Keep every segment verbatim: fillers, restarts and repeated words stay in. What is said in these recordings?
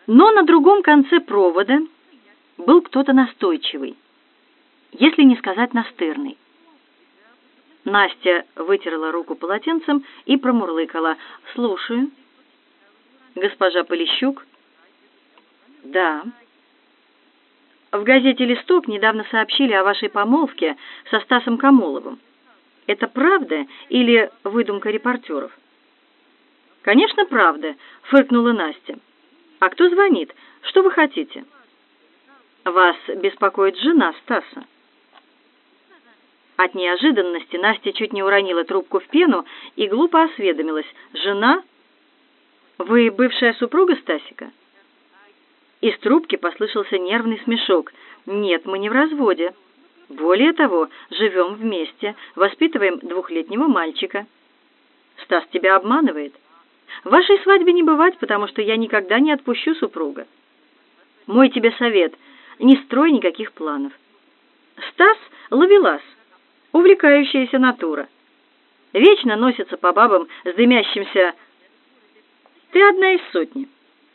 Но на другом конце провода был кто-то настойчивый, если не сказать настырный. Настя вытерла руку полотенцем и промурлыкала: «Слушаю». «Госпожа Полищук?» «Да». «В газете «Листок» недавно сообщили о вашей помолвке со Стасом Камоловым. Это правда или выдумка репортеров?» «Конечно, правда», — фыркнула Настя. «А кто звонит? Что вы хотите?» «Вас беспокоит жена Стаса». От неожиданности Настя чуть не уронила трубку в пену и глупо осведомилась: «Жена? Вы бывшая супруга Стасика?» Из трубки послышался нервный смешок. «Нет, мы не в разводе. Более того, живем вместе, воспитываем двухлетнего мальчика». «Стас тебя обманывает? Вашей свадьбе не бывать, потому что я никогда не отпущу супруга. Мой тебе совет: не строй никаких планов. Стас — ловелас, увлекающаяся натура. Вечно носится по бабам с дымящимся... Ты одна из сотни».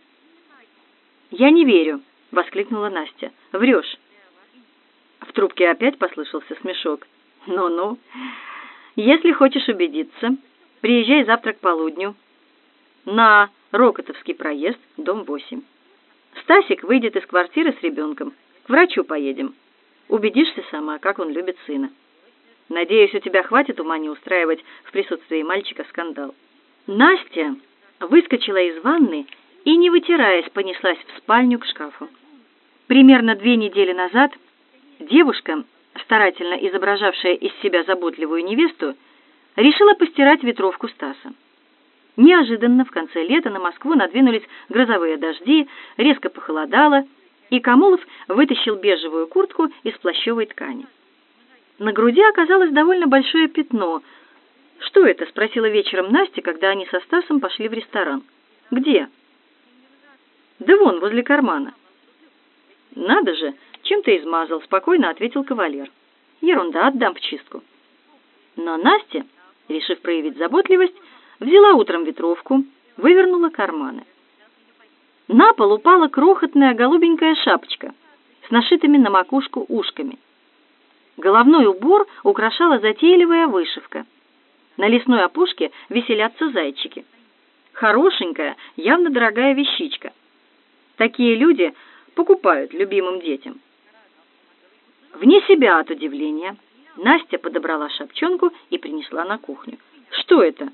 «Я не верю», — воскликнула Настя. «Врешь». В трубке опять послышался смешок. «Ну-ну, если хочешь убедиться, приезжай завтра к полудню на Рокотовский проезд, дом восемь. Стасик выйдет из квартиры с ребенком. К врачу поедем. Убедишься сама, как он любит сына. Надеюсь, у тебя хватит ума не устраивать в присутствии мальчика скандал». Настя выскочила из ванны и, не вытираясь, понеслась в спальню к шкафу. Примерно две недели назад девушка, старательно изображавшая из себя заботливую невесту, решила постирать ветровку Стаса. Неожиданно в конце лета на Москву надвинулись грозовые дожди, резко похолодало, и Камолов вытащил бежевую куртку из плащевой ткани. На груди оказалось довольно большое пятно. «Что это?» — спросила вечером Настя, когда они со Стасом пошли в ресторан. «Где?» «Да вон, возле кармана». «Надо же, чем ты измазал?» — спокойно ответил кавалер. «Ерунда, отдам в чистку». Но Настя, решив проявить заботливость, взяла утром ветровку, вывернула карманы. На пол упала крохотная голубенькая шапочка с нашитыми на макушку ушками. Головной убор украшала затейливая вышивка. На лесной опушке веселятся зайчики. Хорошенькая, явно дорогая вещичка. Такие люди покупают любимым детям. Вне себя от удивления Настя подобрала шапчонку и принесла на кухню. «Что это?»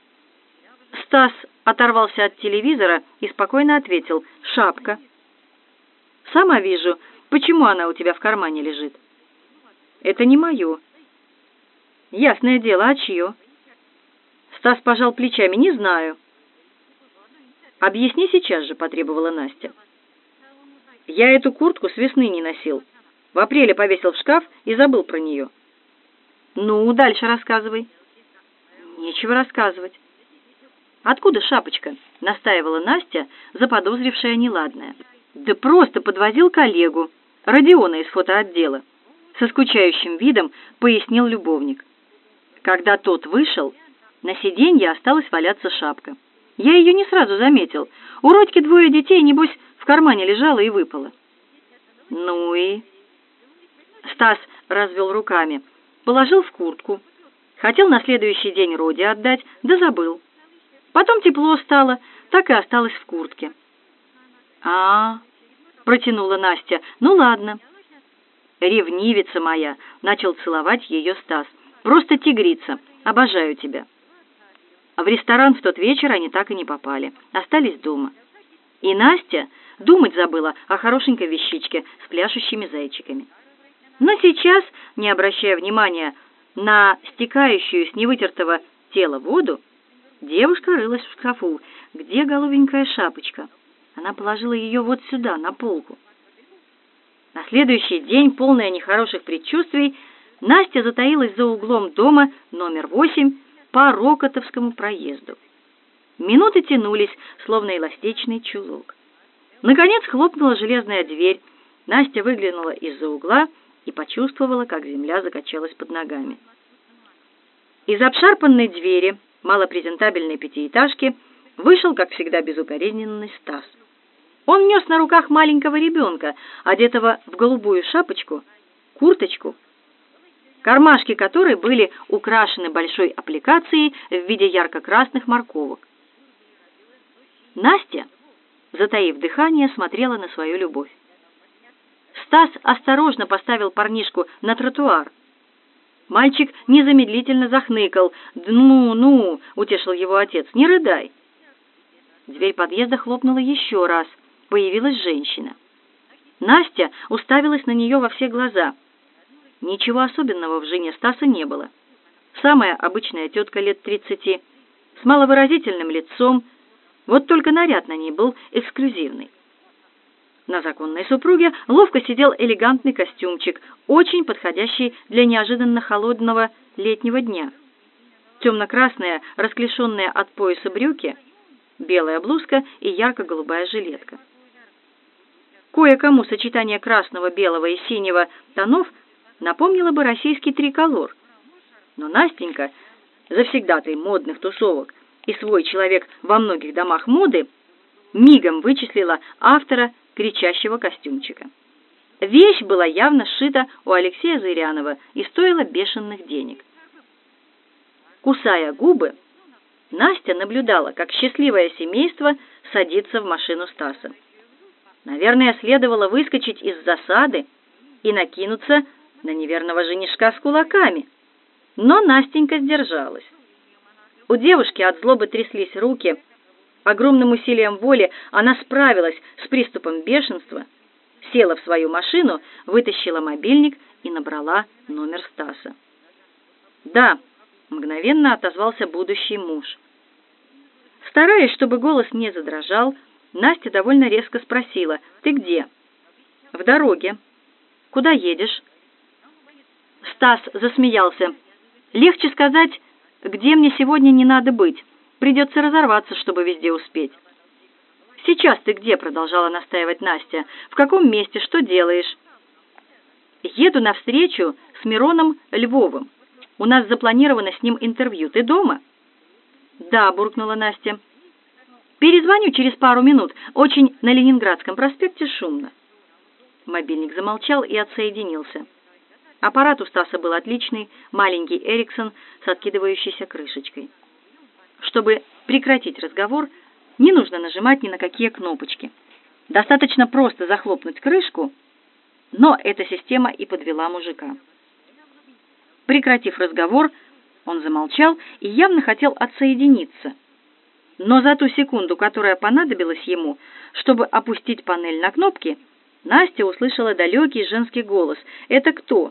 Стас оторвался от телевизора и спокойно ответил: «Шапка». «Сама вижу. Почему она у тебя в кармане лежит?» «Это не мое». «Ясное дело, а чье?» Стас пожал плечами: «Не знаю». «Объясни сейчас же», — потребовала Настя. «Я эту куртку с весны не носил. В апреле повесил в шкаф и забыл про нее». «Ну, дальше рассказывай». «Нечего рассказывать». «Откуда шапочка?» — настаивала Настя, заподозрившая неладное. «Да просто подвозил коллегу, Родиона из фотоотдела», — со скучающим видом пояснил любовник. Когда тот вышел, на сиденье осталась валяться шапка. Я ее не сразу заметил. У Родьки двое детей, небось, в кармане лежала и выпала. «Ну и...» Стас развел руками, положил в куртку. Хотел на следующий день Роде отдать, да забыл. Потом тепло стало, так и осталось в куртке. «А-а-а», протянула Настя. «Ну ладно». «Ревнивица моя», — начал целовать ее Стас. «Просто тигрица. Обожаю тебя». А в ресторан в тот вечер они так и не попали. Остались дома. И Настя думать забыла о хорошенькой вещичке с пляшущими зайчиками. Но сейчас, не обращая внимания на стекающую с невытертого тела воду, девушка рылась в шкафу. Где голубенькая шапочка? Она положила ее вот сюда, на полку. На следующий день, полная нехороших предчувствий, Настя затаилась за углом дома номер восемь по Рокотовскому проезду. Минуты тянулись, словно эластичный чулок. Наконец хлопнула железная дверь. Настя выглянула из-за угла и почувствовала, как земля закачалась под ногами. Из обшарпанной двери малопрезентабельной пятиэтажки вышел, как всегда, безукоризненный Стас. Он нес на руках маленького ребенка, одетого в голубую шапочку, курточку, кармашки которой были украшены большой аппликацией в виде ярко-красных морковок. Настя, затаив дыхание, смотрела на свою любовь. Стас осторожно поставил парнишку на тротуар. Мальчик незамедлительно захныкал. «Ну, ну!» — утешил его отец. «Не рыдай!» Дверь подъезда хлопнула еще раз. Появилась женщина. Настя уставилась на нее во все глаза. Ничего особенного в жене Стаса не было. Самая обычная тетка лет тридцати, с маловыразительным лицом, вот только наряд на ней был эксклюзивный. На законной супруге ловко сидел элегантный костюмчик, очень подходящий для неожиданно холодного летнего дня. Темно-красные, расклешенные от пояса брюки, белая блузка и ярко-голубая жилетка. Кое-кому сочетание красного, белого и синего тонов напомнило бы российский триколор. Но Настенька, завсегдатай модных тусовок и свой человек во многих домах моды, мигом вычислила автора кричащего костюмчика. Вещь была явно сшита у Алексея Зырянова и стоила бешеных денег. Кусая губы, Настя наблюдала, как счастливое семейство садится в машину Стаса. Наверное, следовало выскочить из засады и накинуться на неверного женишка с кулаками. Но Настенька сдержалась. У девушки от злобы тряслись руки. Огромным усилием воли она справилась с приступом бешенства, села в свою машину, вытащила мобильник и набрала номер Стаса. «Да», — мгновенно отозвался будущий муж. Стараясь, чтобы голос не задрожал, Настя довольно резко спросила: «Ты где?» «В дороге». «Куда едешь?» Стас засмеялся. «Легче сказать, где мне сегодня не надо быть. Придется разорваться, чтобы везде успеть». «Сейчас ты где?» — продолжала настаивать Настя. «В каком месте? Что делаешь?» «Еду навстречу с Мироном Львовым. У нас запланировано с ним интервью. Ты дома?» «Да», — буркнула Настя. «Перезвоню через пару минут. Очень на Ленинградском проспекте шумно». Мобильник замолчал и отсоединился. Аппарат у Стаса был отличный, маленький Эриксон с откидывающейся крышечкой. Чтобы прекратить разговор, не нужно нажимать ни на какие кнопочки. Достаточно просто захлопнуть крышку, но эта система и подвела мужика. Прекратив разговор, он замолчал и явно хотел отсоединиться. Но за ту секунду, которая понадобилась ему, чтобы опустить панель на кнопки, Настя услышала далекий женский голос. «Это кто?»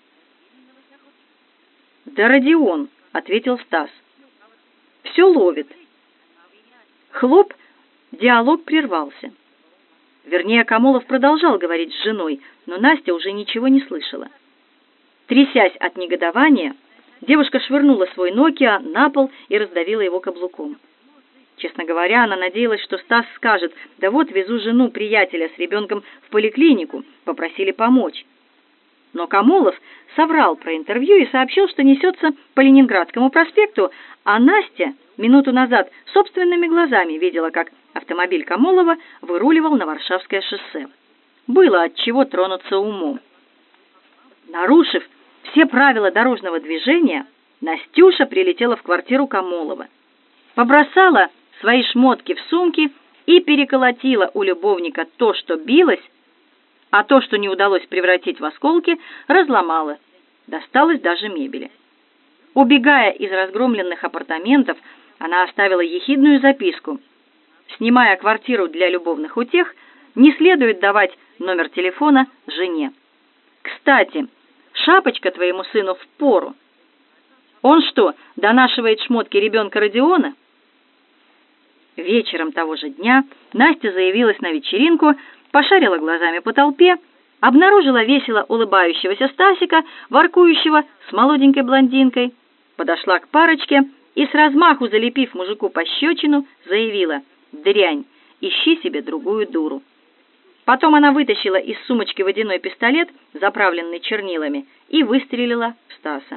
«Да Родион», — ответил Стас. «Все ловит». Хлоп, диалог прервался. Вернее, Камолов продолжал говорить с женой, но Настя уже ничего не слышала. Трясясь от негодования, девушка швырнула свой Nokia на пол и раздавила его каблуком. Честно говоря, она надеялась, что Стас скажет: «Да вот, везу жену приятеля с ребенком в поликлинику, попросили помочь». Но Камолов соврал про интервью и сообщил, что несется по Ленинградскому проспекту, а Настя минуту назад собственными глазами видела, как автомобиль Камолова выруливал на Варшавское шоссе. Было от чего тронуться умом. Нарушив все правила дорожного движения, Настюша прилетела в квартиру Камолова, побросала свои шмотки в сумки и переколотила у любовника то, что билось, а то, что не удалось превратить в осколки, разломала. Досталось даже мебели. Убегая из разгромленных апартаментов, она оставила ехидную записку: «Снимая квартиру для любовных утех, не следует давать номер телефона жене. Кстати, шапочка твоему сыну впору. Он что, донашивает шмотки ребенка Родиона?» Вечером того же дня Настя заявилась на вечеринку, пошарила глазами по толпе, обнаружила весело улыбающегося Стасика, воркующего с молоденькой блондинкой, подошла к парочке и, с размаху залепив мужику пощечину, заявила: «Дрянь, ищи себе другую дуру». Потом она вытащила из сумочки водяной пистолет, заправленный чернилами, и выстрелила в Стаса.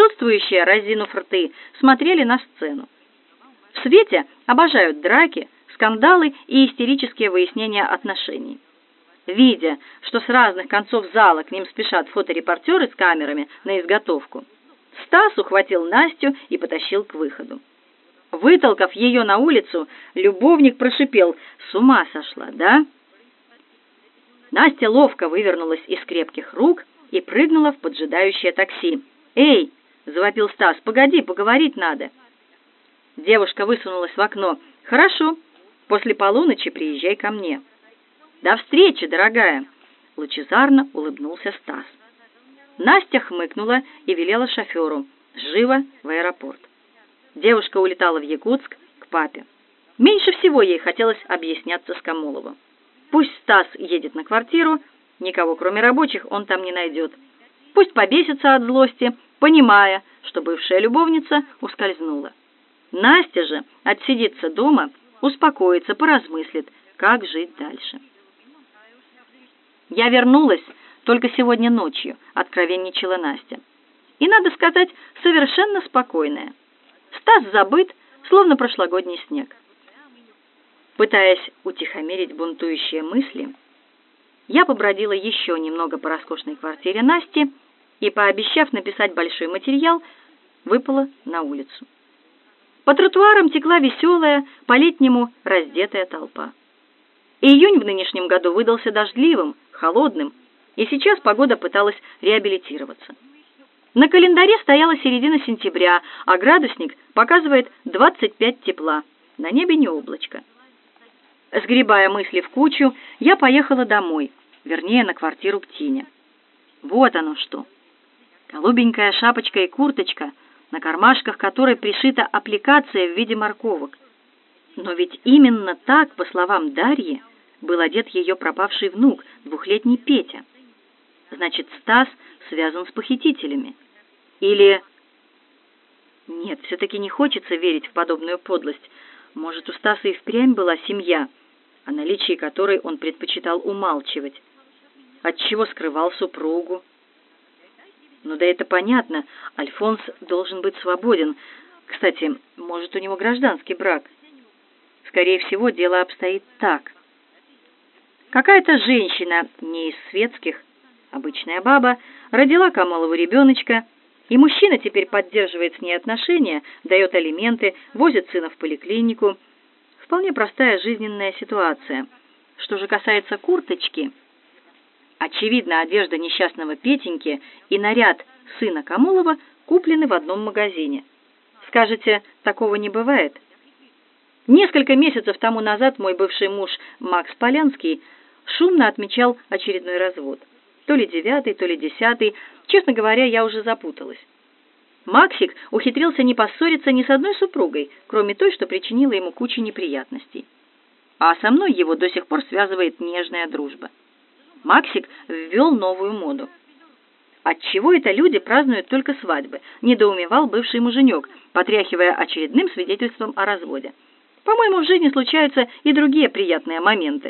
Присутствующие, разинув рты, смотрели на сцену. В свете обожают драки, скандалы и истерические выяснения отношений. Видя, что с разных концов зала к ним спешат фоторепортеры с камерами на изготовку, Стас ухватил Настю и потащил к выходу. Вытолкав ее на улицу, любовник прошипел: «С ума сошла, да?» Настя ловко вывернулась из крепких рук и прыгнула в поджидающее такси. «Эй!» — завопил Стас. «Погоди, поговорить надо». Девушка высунулась в окно. «Хорошо, после полуночи приезжай ко мне». «До встречи, дорогая!» — лучезарно улыбнулся Стас. Настя хмыкнула и велела шоферу: «Живо в аэропорт». Девушка улетала в Якутск к папе. Меньше всего ей хотелось объясняться с Камоловым. Пусть Стас едет на квартиру, никого кроме рабочих он там не найдет. Пусть побесится от злости, понимая, что бывшая любовница ускользнула. Настя же отсидится дома, успокоится, поразмыслит, как жить дальше. «Я вернулась только сегодня ночью», — откровенничала Настя. И, надо сказать, совершенно спокойная. Стас забыт, словно прошлогодний снег. Пытаясь утихомирить бунтующие мысли, я побродила еще немного по роскошной квартире Насти и, пообещав написать большой материал, выпала на улицу. По тротуарам текла веселая, по-летнему раздетая толпа. Июнь в нынешнем году выдался дождливым, холодным, и сейчас погода пыталась реабилитироваться. На календаре стояла середина сентября, а градусник показывает двадцать пять тепла, на небе не облачко. Сгребая мысли в кучу, я поехала домой, вернее, на квартиру к Тине. Вот оно что. Голубенькая шапочка и курточка, на кармашках которой пришита аппликация в виде морковок. Но ведь именно так, по словам Дарьи, был одет ее пропавший внук, двухлетний Петя. Значит, Стас связан с похитителями. Или... Нет, все-таки не хочется верить в подобную подлость. Может, у Стаса и впрямь была семья, о наличии которой он предпочитал умалчивать. Отчего скрывал супругу? Ну да это понятно, Альфонс должен быть свободен. Кстати, может, у него гражданский брак? Скорее всего, дело обстоит так. Какая-то женщина, не из светских, обычная баба, родила Камолову ребеночка, и мужчина теперь поддерживает с ней отношения, дает алименты, возит сына в поликлинику. Вполне простая жизненная ситуация. Что же касается курточки, очевидно, одежда несчастного Петеньки и наряд сына Камолова куплены в одном магазине. Скажете, такого не бывает? Несколько месяцев тому назад мой бывший муж Макс Полянский шумно отмечал очередной развод. То ли девятый, то ли десятый. Честно говоря, я уже запуталась. Максик ухитрился не поссориться ни с одной супругой, кроме той, что причинила ему кучу неприятностей. А со мной его до сих пор связывает нежная дружба. Максик ввел новую моду. Отчего это люди празднуют только свадьбы, недоумевал бывший муженек, потряхивая очередным свидетельством о разводе. По-моему, в жизни случаются и другие приятные моменты.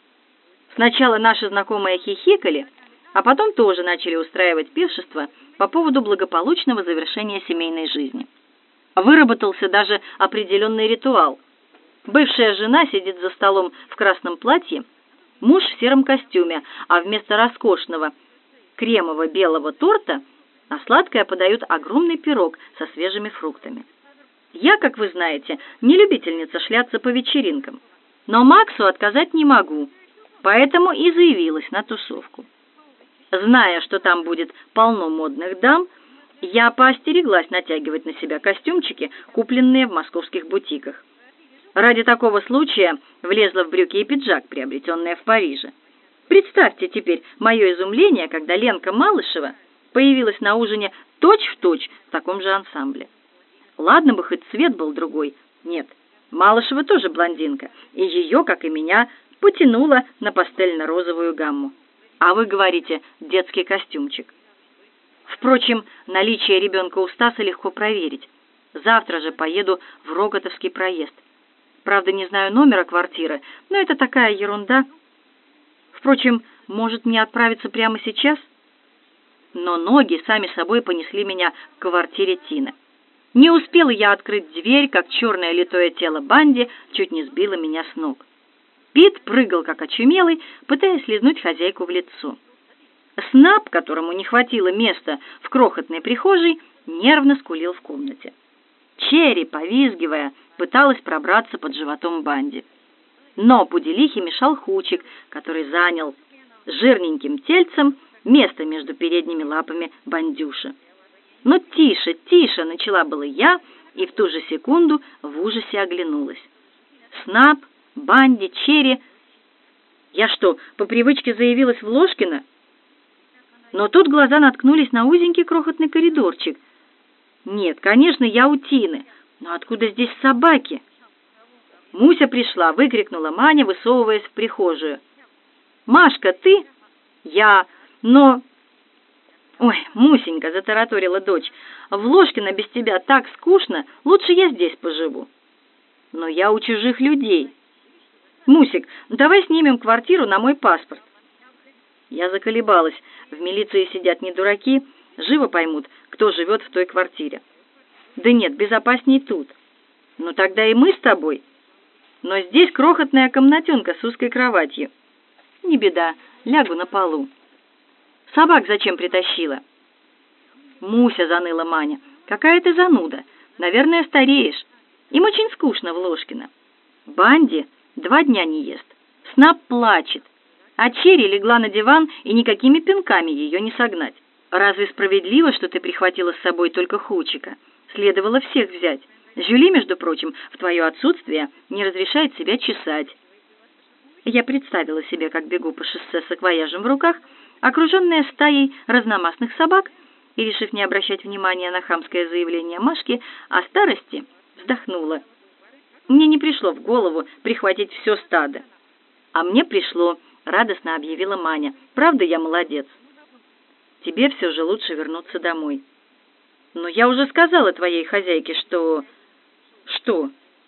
Сначала наши знакомые хихикали, а потом тоже начали устраивать пиршество по поводу благополучного завершения семейной жизни. Выработался даже определенный ритуал. Бывшая жена сидит за столом в красном платье, муж в сером костюме, а вместо роскошного кремово-белого торта на сладкое подают огромный пирог со свежими фруктами. Я, как вы знаете, не любительница шляться по вечеринкам, но Максу отказать не могу, поэтому и заявилась на тусовку. Зная, что там будет полно модных дам, я поостереглась натягивать на себя костюмчики, купленные в московских бутиках. Ради такого случая влезла в брюки и пиджак, приобретенные в Париже. Представьте теперь мое изумление, когда Ленка Малышева появилась на ужине точь-в-точь в таком же ансамбле. Ладно бы хоть цвет был другой. Нет, Малышева тоже блондинка, и ее, как и меня, потянуло на пастельно-розовую гамму. А вы говорите «детский костюмчик». Впрочем, наличие ребенка у Стаса легко проверить. Завтра же поеду в Рокотовский проезд. Правда, не знаю номера квартиры, но это такая ерунда. Впрочем, может мне отправиться прямо сейчас? Но ноги сами собой понесли меня к квартире Тины. Не успела я открыть дверь, как черное литое тело Банди чуть не сбило меня с ног. Пит прыгал как очумелый, пытаясь лизнуть хозяйку в лицо. Снап, которому не хватило места в крохотной прихожей, нервно скулил в комнате. Черри, повизгивая, пыталась пробраться под животом Банди. Но Пуделихе мешал Хучик, который занял жирненьким тельцем место между передними лапами Бандюши. «Ну тише, тише!» — начала было я, и в ту же секунду в ужасе оглянулась. Снап, Банди, Черри... Я что, по привычке заявилась в Ложкино? Но тут глаза наткнулись на узенький крохотный коридорчик. Нет, конечно, я у Тины, но откуда здесь собаки? «Муся пришла!» — выкрикнула Маня, высовываясь в прихожую. «Машка, ты?» «Я... но...» «Ой, Мусенька!» — затараторила дочь. «В Ложкино без тебя так скучно, лучше я здесь поживу». «Но я у чужих людей». «Мусик, давай снимем квартиру на мой паспорт». Я заколебалась. В милиции сидят не дураки, живо поймут, кто живет в той квартире. «Да нет, безопасней тут». «Ну тогда и мы с тобой». «Но здесь крохотная комнатенка с узкой кроватью». «Не беда, лягу на полу». «Собак зачем притащила?» «Муся», — заныла Маня, — «какая ты зануда. Наверное, стареешь. Им очень скучно в Ложкино. Банди два дня не ест. Снап плачет. А Черри легла на диван, и никакими пинками ее не согнать. Разве справедливо, что ты прихватила с собой только Хучика? Следовало всех взять. Жюли, между прочим, в твое отсутствие не разрешает себя чесать». Я представила себе, как бегу по шоссе с саквояжем в руках, окруженная стаей разномастных собак, и, решив не обращать внимания на хамское заявление Машки о старости, вздохнула. Мне не пришло в голову прихватить все стадо. «А мне пришло», — радостно объявила Маня. «Правда, я молодец?» «Тебе все же лучше вернуться домой». «Но я уже сказала твоей хозяйке, что...» «Что?»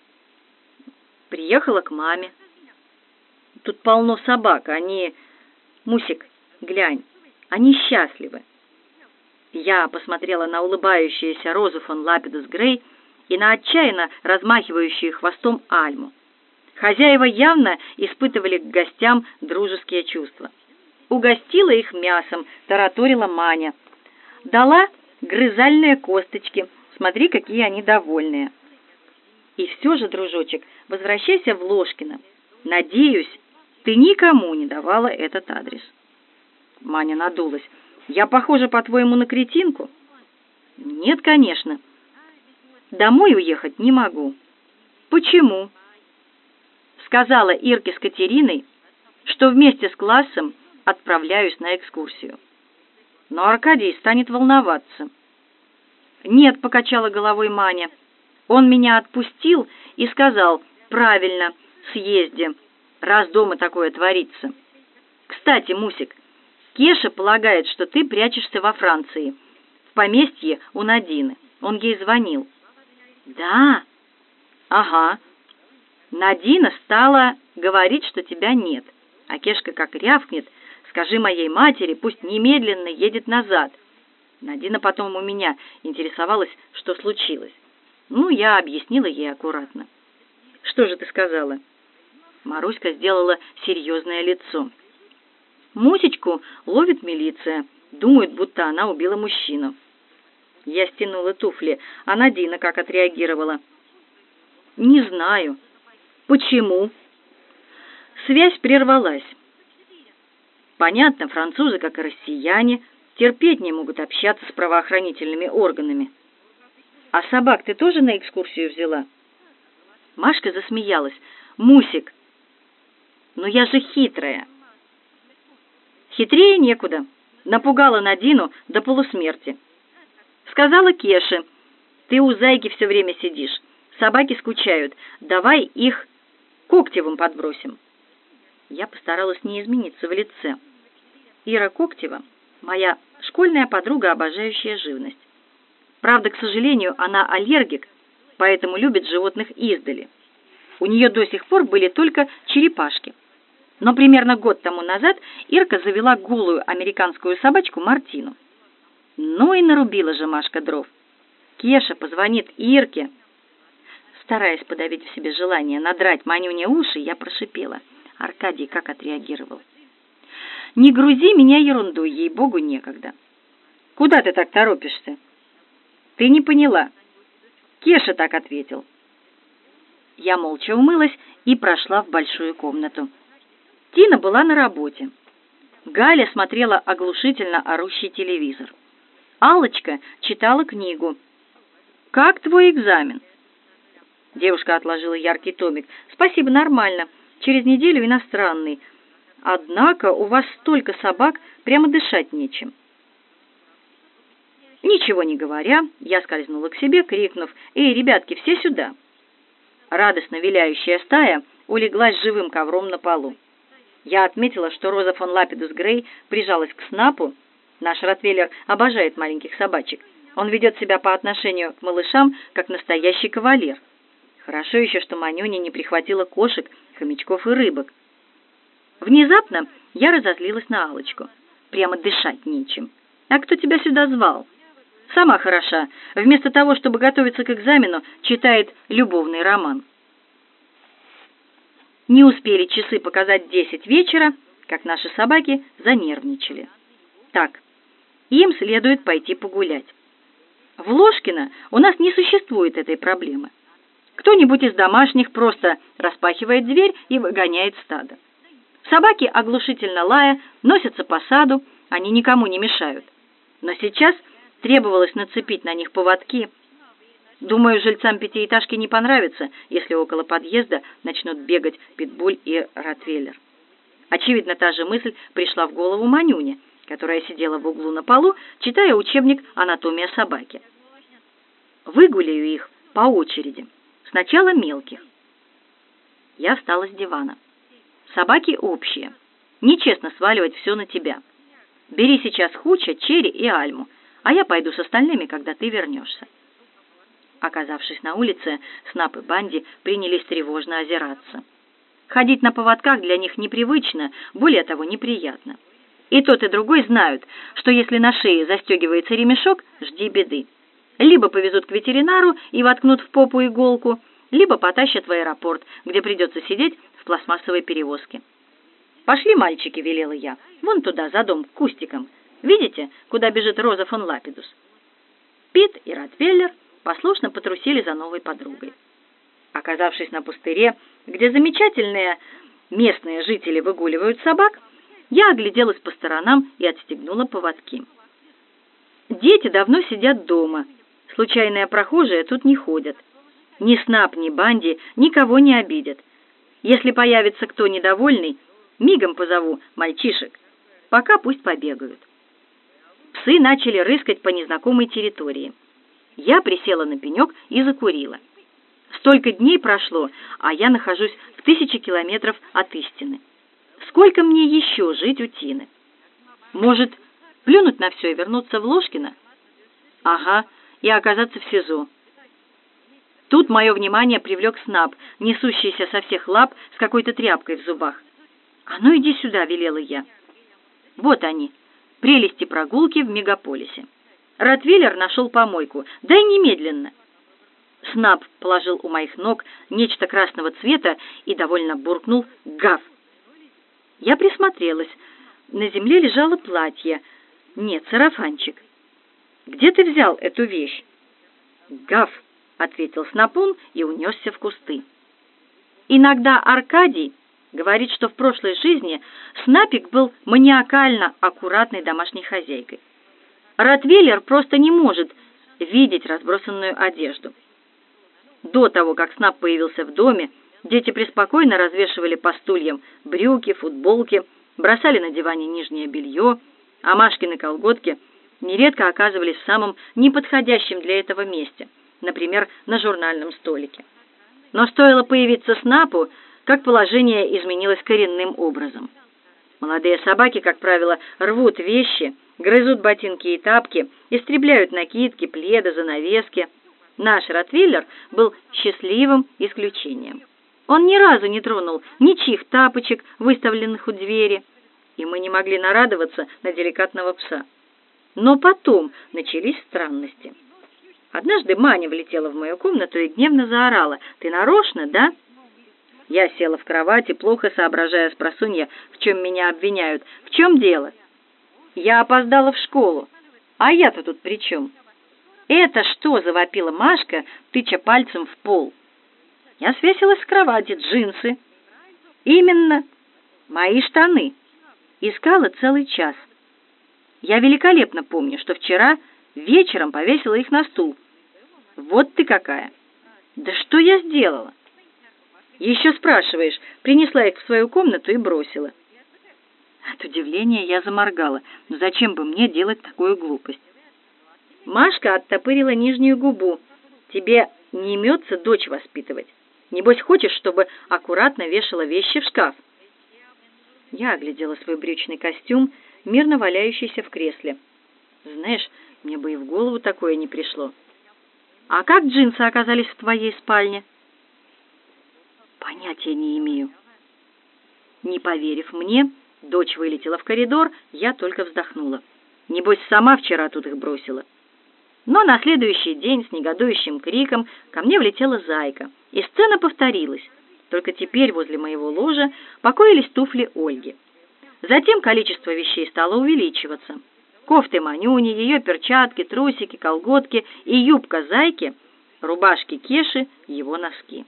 «Приехала к маме. Тут полно собак, они... Мусик, глянь, они счастливы». Я посмотрела на улыбающуюся Розу фон Лапидус Грей и на отчаянно размахивающую хвостом Альму. Хозяева явно испытывали к гостям дружеские чувства. Угостила их мясом, тараторила Маня. Дала грызальные косточки. Смотри, какие они довольные. И все же, дружочек, возвращайся в Ложкино. Надеюсь, ты никому не давала этот адрес. Маня надулась. Я похожа, по-твоему, на кретинку? Нет, конечно. Домой уехать не могу. Почему? Сказала Ирке с Катериной, что вместе с классом отправляюсь на экскурсию. Но Аркадий станет волноваться. Нет, покачала головой Маня. Он меня отпустил и сказал: правильно, съезди, раз дома такое творится. Кстати, Мусик, Кеша полагает, что ты прячешься во Франции, в поместье у Надины. Он ей звонил. Да? Ага. Надина стала говорить, что тебя нет. А Кешка как рявкнет: скажи моей матери, пусть немедленно едет назад. Надина потом у меня интересовалась, что случилось. Ну, я объяснила ей аккуратно. Что же ты сказала? Маруська сделала серьезное лицо. Мусечку ловит милиция. Думают, будто она убила мужчину. Я стянула туфли, а Надина как отреагировала? Не знаю. Почему? Связь прервалась. Понятно, французы, как и россияне, терпеть не могут общаться с правоохранительными органами. А собак ты тоже на экскурсию взяла? Машка засмеялась. Мусик, ну я же хитрая. Хитрее некуда. Напугала Надину до полусмерти. Сказала Кеше: ты у зайки все время сидишь, собаки скучают, давай их Коктевым подбросим. Я постаралась не измениться в лице. Ира Коктева — моя школьная подруга, обожающая живность. Правда, к сожалению, она аллергик, поэтому любит животных издали. У нее до сих пор были только черепашки. Но примерно год тому назад Ирка завела голую американскую собачку Мартину. Ну и нарубила же Машка дров. Кеша позвонит Ирке. Стараясь подавить в себе желание надрать Манюне уши, я прошипела. Аркадий как отреагировал? «Не грузи меня ерундой, ей-богу, некогда». «Куда ты так торопишься?» «Ты не поняла». Кеша так ответил. Я молча умылась и прошла в большую комнату. Тина была на работе. Галя смотрела оглушительно орущий телевизор. Аллочка читала книгу. «Как твой экзамен?» Девушка отложила яркий томик. «Спасибо, нормально. Через неделю иностранный. Однако у вас столько собак, прямо дышать нечем». Ничего не говоря, я скользнула к себе, крикнув: «Эй, ребятки, все сюда!» Радостно виляющая стая улеглась живым ковром на полу. Я отметила, что Роза фон Лапидус Грей прижалась к Снапу. Наш ротвейлер обожает маленьких собачек. Он ведет себя по отношению к малышам, как настоящий кавалер. Хорошо еще, что Манюня не прихватила кошек, хомячков и рыбок. Внезапно я разозлилась на Аллочку. Прямо дышать нечем. «А кто тебя сюда звал?» «Сама хороша. Вместо того, чтобы готовиться к экзамену, читает любовный роман». Не успели часы показать десять вечера, как наши собаки занервничали. Так, им следует пойти погулять. В Ложкино у нас не существует этой проблемы. Кто-нибудь из домашних просто распахивает дверь и выгоняет стадо. Собаки, оглушительно лая, носятся по саду, они никому не мешают. Но сейчас требовалось нацепить на них поводки. Думаю, жильцам пятиэтажки не понравится, если около подъезда начнут бегать питбуль и ротвейлер. Очевидно, та же мысль пришла в голову Манюне, которая сидела в углу на полу, читая учебник «Анатомия собаки». Выгуляю их по очереди. Сначала мелких. Я встала с дивана. Собаки общие. Нечестно сваливать все на тебя. Бери сейчас Хуча, Черри и Альму, а я пойду с остальными, когда ты вернешься. Оказавшись на улице, Снап и Банди принялись тревожно озираться. Ходить на поводках для них непривычно, более того, неприятно. И тот, и другой знают, что если на шее застегивается ремешок, жди беды. Либо повезут к ветеринару и воткнут в попу иголку, либо потащат в аэропорт, где придется сидеть в пластмассовой перевозке. «Пошли, мальчики», — велела я, — «вон туда, за дом, к кустикам. Видите, куда бежит Роза фон Лапидус?» Пит и ротвейлер послушно потрусили за новой подругой. Оказавшись на пустыре, где замечательные местные жители выгуливают собак, я огляделась по сторонам и отстегнула поводки. Дети давно сидят дома. Случайные прохожие тут не ходят. Ни Снап, ни Банди никого не обидят. Если появится кто недовольный, мигом позову мальчишек. Пока пусть побегают. Псы начали рыскать по незнакомой территории. Я присела на пенек и закурила. Столько дней прошло, а я нахожусь в тысячи километров от истины. Сколько мне еще жить у Тины? Может, плюнуть на все и вернуться в Ложкино? Ага, и оказаться в СИЗО. Тут мое внимание привлек Снап, несущийся со всех лап с какой-то тряпкой в зубах. «А ну иди сюда», — велела я. Вот они, прелести прогулки в мегаполисе. Ротвейлер нашел помойку. «Дай немедленно». Снап положил у моих ног нечто красного цвета и довольно буркнул: «Гав!». Я присмотрелась. На земле лежало платье. Нет, сарафанчик. «Где ты взял эту вещь?» «Гав!», — ответил Снапун и унесся в кусты. Иногда Аркадий говорит, что в прошлой жизни Снапик был маниакально аккуратной домашней хозяйкой. Ротвейлер просто не может видеть разбросанную одежду. До того, как Снап появился в доме, дети преспокойно развешивали по стульям брюки, футболки, бросали на диване нижнее белье, а Машкины колготки нередко оказывались в самом неподходящем для этого месте, например, на журнальном столике. Но стоило появиться Снапу, как положение изменилось коренным образом. Молодые собаки, как правило, рвут вещи, грызут ботинки и тапки, истребляют накидки, пледы, занавески. Наш ротвейлер был счастливым исключением. Он ни разу не тронул ничьих тапочек, выставленных у двери, и мы не могли нарадоваться на деликатного пса. Но потом начались странности. Однажды Маня влетела в мою комнату и гневно заорала: «Ты нарочно, да?» Я села в кровати, плохо соображая спросонья, в чем меня обвиняют. «В чем дело?» «Я опоздала в школу. А я-то тут при чем?» «Это что?» — завопила Машка, тыча пальцем в пол. Я свесилась с кровати. Джинсы. Именно. Мои штаны. Искала целый час. Я великолепно помню, что вчера вечером повесила их на стул. Вот ты какая. Да что я сделала? Еще спрашиваешь. Принесла их в свою комнату и бросила. От удивления я заморгала. Ну зачем бы мне делать такую глупость? Машка оттопырила нижнюю губу. Тебе не имется дочь воспитывать. Небось, хочешь, чтобы аккуратно вешала вещи в шкаф? Я оглядела свой брючный костюм, мирно валяющийся в кресле. Знаешь, мне бы и в голову такое не пришло. А как джинсы оказались в твоей спальне? Понятия не имею. Не поверив мне, дочь вылетела в коридор, я только вздохнула. Небось, сама вчера тут их бросила. Но на следующий день с негодующим криком ко мне влетела Зайка, и сцена повторилась. Только теперь возле моего ложа покоились туфли Ольги. Затем количество вещей стало увеличиваться. Кофты Манюни, ее перчатки, трусики, колготки и юбка Зайки, рубашки Кеши, его носки.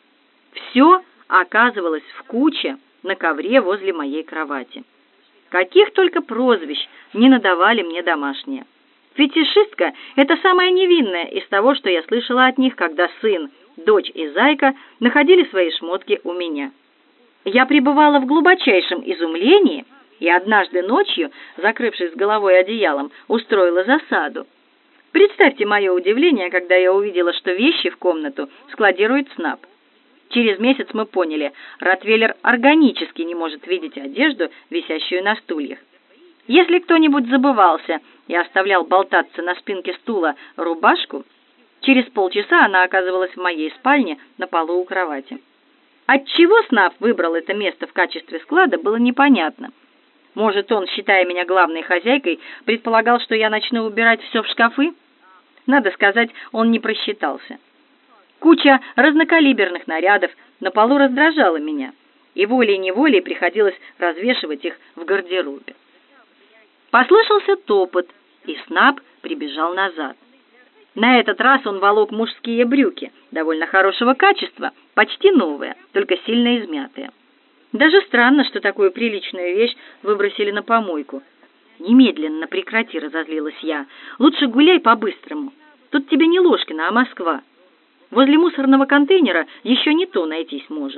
Все оказывалось в куче на ковре возле моей кровати. Каких только прозвищ не надавали мне домашние. Фетишистка — это самое невинное из того, что я слышала от них, когда сын, дочь и Зайка находили свои шмотки у меня. Я пребывала в глубочайшем изумлении и однажды ночью, закрывшись с головой одеялом, устроила засаду. Представьте мое удивление, когда я увидела, что вещи в комнату складирует Снап. Через месяц мы поняли, ротвейлер органически не может видеть одежду, висящую на стульях. Если кто-нибудь забывался и оставлял болтаться на спинке стула рубашку, через полчаса она оказывалась в моей спальне на полу у кровати. Отчего Снап выбрал это место в качестве склада, было непонятно. Может, он, считая меня главной хозяйкой, предполагал, что я начну убирать все в шкафы? Надо сказать, он не просчитался. Куча разнокалиберных нарядов на полу раздражала меня, и волей-неволей приходилось развешивать их в гардеробе. Послышался топот, и Снап прибежал назад. На этот раз он волок мужские брюки, довольно хорошего качества, почти новые, только сильно измятые. Даже странно, что такую приличную вещь выбросили на помойку. «Немедленно прекрати», — разозлилась я. «Лучше гуляй по-быстрому. Тут тебе не Ложкино, а Москва. Возле мусорного контейнера еще не то найтись может».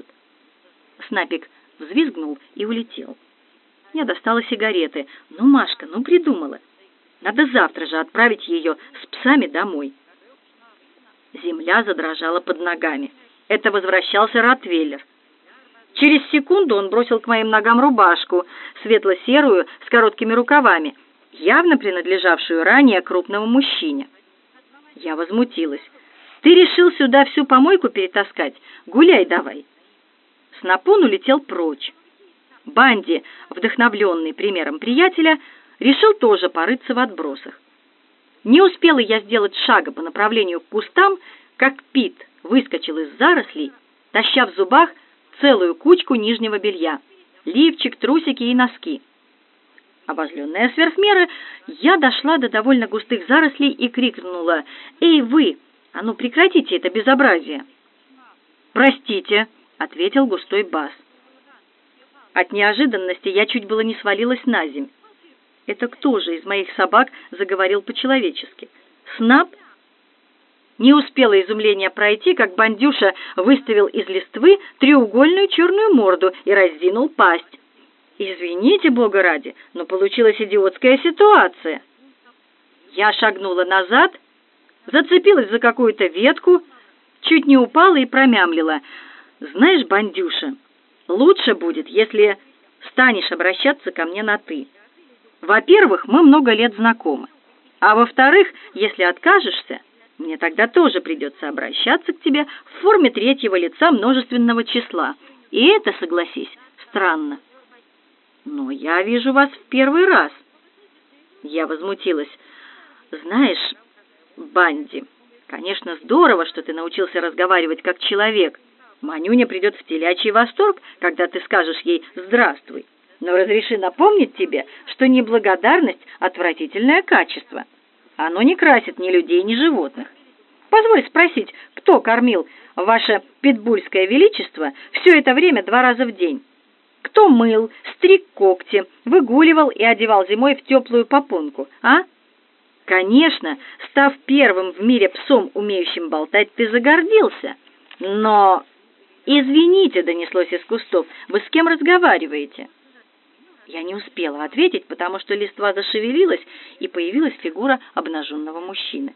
Снапик взвизгнул и улетел. Я достала сигареты. «Ну, Машка, ну придумала. Надо завтра же отправить ее с псами домой». Земля задрожала под ногами. Это возвращался ротвейлер. Через секунду он бросил к моим ногам рубашку, светло-серую, с короткими рукавами, явно принадлежавшую ранее крупному мужчине. Я возмутилась. «Ты решил сюда всю помойку перетаскать? Гуляй давай». Снапон улетел прочь. Банди, вдохновленный примером приятеля, решил тоже порыться в отбросах. Не успела я сделать шага по направлению к кустам, как Пит выскочил из зарослей, таща в зубах целую кучку нижнего белья, лифчик, трусики и носки. Обозленная сверх меры, я дошла до довольно густых зарослей и крикнула: «Эй, вы! А ну прекратите это безобразие!» «Простите», — ответил густой бас. От неожиданности я чуть было не свалилась на земь. Это кто же из моих собак заговорил по-человечески? Снап? Не успело изумление пройти, как бандюша выставил из листвы треугольную черную морду и раздвинул пасть. Извините, бога ради, но получилась идиотская ситуация. Я шагнула назад, зацепилась за какую-то ветку, чуть не упала и промямлила: «Знаешь, бандюша, лучше будет, если станешь обращаться ко мне на «ты». Во-первых, мы много лет знакомы, а во-вторых, если откажешься, мне тогда тоже придется обращаться к тебе в форме третьего лица множественного числа, и это, согласись, странно». «Но я вижу вас в первый раз». Я возмутилась. «Знаешь, Банди, Конечно, здорово, что ты научился разговаривать как человек. Манюня придет в телячий восторг, когда ты скажешь ей «здравствуй». Но разреши напомнить тебе, что неблагодарность – отвратительное качество. Оно не красит ни людей, ни животных. Позволь спросить, кто кормил ваше питбульское величество все это время два раза в день? Кто мыл, стриг когти, выгуливал и одевал зимой в теплую попонку, а? Конечно, став первым в мире псом, умеющим болтать, ты загордился. Но... «Извините», — донеслось из кустов, — «вы с кем разговариваете?» Я не успела ответить, потому что листва зашевелилась, и появилась фигура обнаженного мужчины.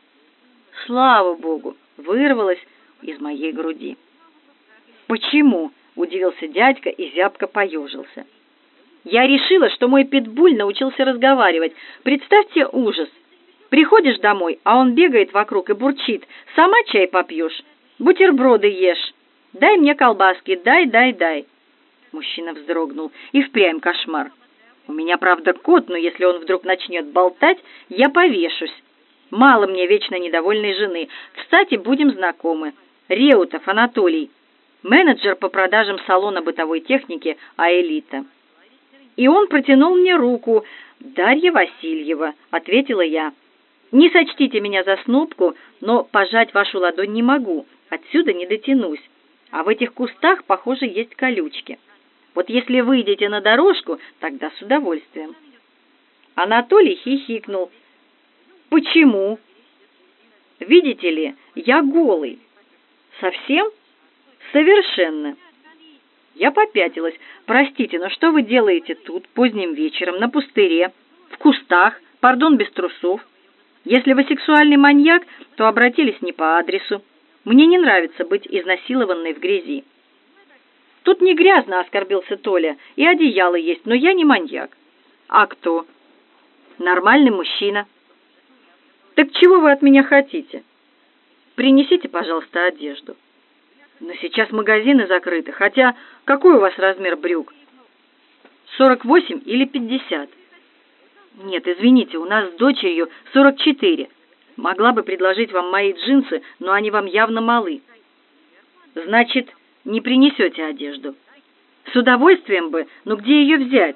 Слава Богу, вырвалась из моей груди. «Почему?» — удивился дядька и зябко поежился. «Я решила, что мой питбуль научился разговаривать. Представьте ужас. Приходишь домой, а он бегает вокруг и бурчит. Сама чай попьешь, бутерброды ешь. Дай мне колбаски, дай, дай, дай». Мужчина вздрогнул. И впрямь кошмар. У меня, правда, кот, но если он вдруг начнет болтать, я повешусь. Мало мне вечно недовольной жены. Кстати, будем знакомы. Реутов Анатолий, менеджер по продажам салона бытовой техники «Аэлита». И он протянул мне руку. «Дарья Васильева», — ответила я. «Не сочтите меня за снобку, но пожать вашу ладонь не могу. Отсюда не дотянусь. А в этих кустах, похоже, есть колючки. Вот если выйдете на дорожку, тогда с удовольствием». Анатолий хихикнул. «Почему?» «Видите ли, я голый». «Совсем?» «Совершенно». Я попятилась. «Простите, но что вы делаете тут, поздним вечером, на пустыре, в кустах, пардон, без трусов? Если вы сексуальный маньяк, то обратились не по адресу. Мне не нравится быть изнасилованной в грязи». «Тут не грязно», — оскорбился Толя, — «и одеяло есть, но я не маньяк». «А кто?» «Нормальный мужчина». «Так чего вы от меня хотите?» «Принесите, пожалуйста, одежду». «Но сейчас магазины закрыты, хотя какой у вас размер брюк? сорок восемь или пятьдесят?» «Нет, извините, у нас с дочерью сорок четыре. Могла бы предложить вам мои джинсы, но они вам явно малы». «Значит, не принесете одежду?» «С удовольствием бы, но где ее взять?»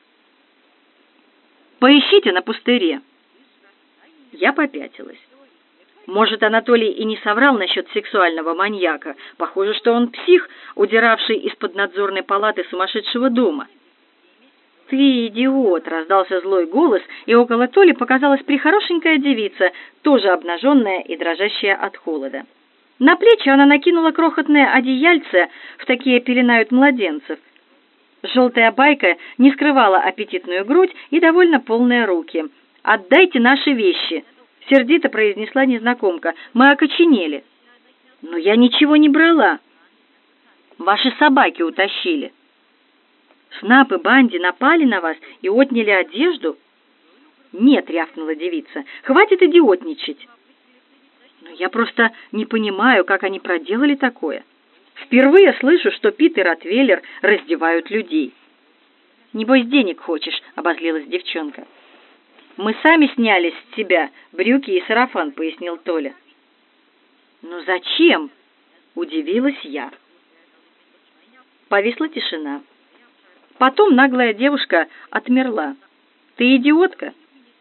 «Поищите на пустыре». Я попятилась. Может, Анатолий и не соврал насчет сексуального маньяка. Похоже, что он псих, удиравший из-под надзорной палаты сумасшедшего дома. «Ты идиот!» — раздался злой голос, и около Толи показалась прихорошенькая девица, тоже обнаженная и дрожащая от холода. На плечи она накинула крохотное одеяльце, в такие пеленают младенцев. Желтая байка не скрывала аппетитную грудь и довольно полные руки. «Отдайте наши вещи!» — сердито произнесла незнакомка. «Мы окоченели». «Но я ничего не брала». «Ваши собаки утащили». «Снап и Банди напали на вас и отняли одежду?» «Нет», — рявкнула девица, — «хватит идиотничать». «Но я просто не понимаю, как они проделали такое. Впервые слышу, что Пит и Ротвейлер раздевают людей». «Небось, денег хочешь», — обозлилась девчонка. «Мы сами сняли с себя брюки и сарафан», — пояснил Толя. «Ну зачем?» — удивилась я. Повисла тишина. Потом наглая девушка отмерла. «Ты идиотка?»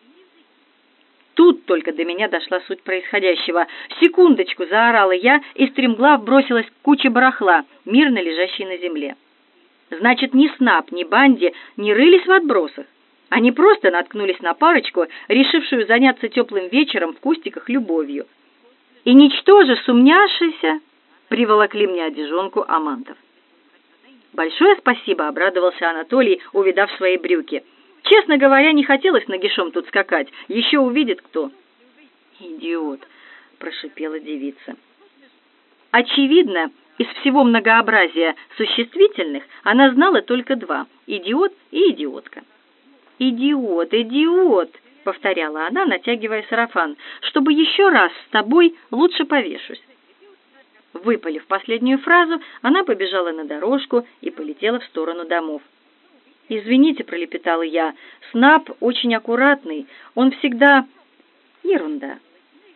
Тут только до меня дошла суть происходящего. «Секундочку!» — заорала я и стремглав бросилась к куче барахла, мирно лежащей на земле. Значит, ни Снап, ни Банди не рылись в отбросах. Они просто наткнулись на парочку, решившую заняться теплым вечером в кустиках любовью. И, ничтоже сумняшися, приволокли мне одежонку амантов. «Большое спасибо», — обрадовался Анатолий, увидав свои брюки. «Честно говоря, не хотелось нагишом тут скакать. Еще увидит кто». «Идиот», — прошипела девица. Очевидно, из всего многообразия существительных она знала только два — идиот и идиотка. «Идиот, идиот», — повторяла она, натягивая сарафан, «чтобы еще раз с тобой лучше повешусь». Выпалив последнюю фразу, она побежала на дорожку и полетела в сторону домов. «Извините», — пролепетала я, — «Снап очень аккуратный, он всегда...» «Ерунда».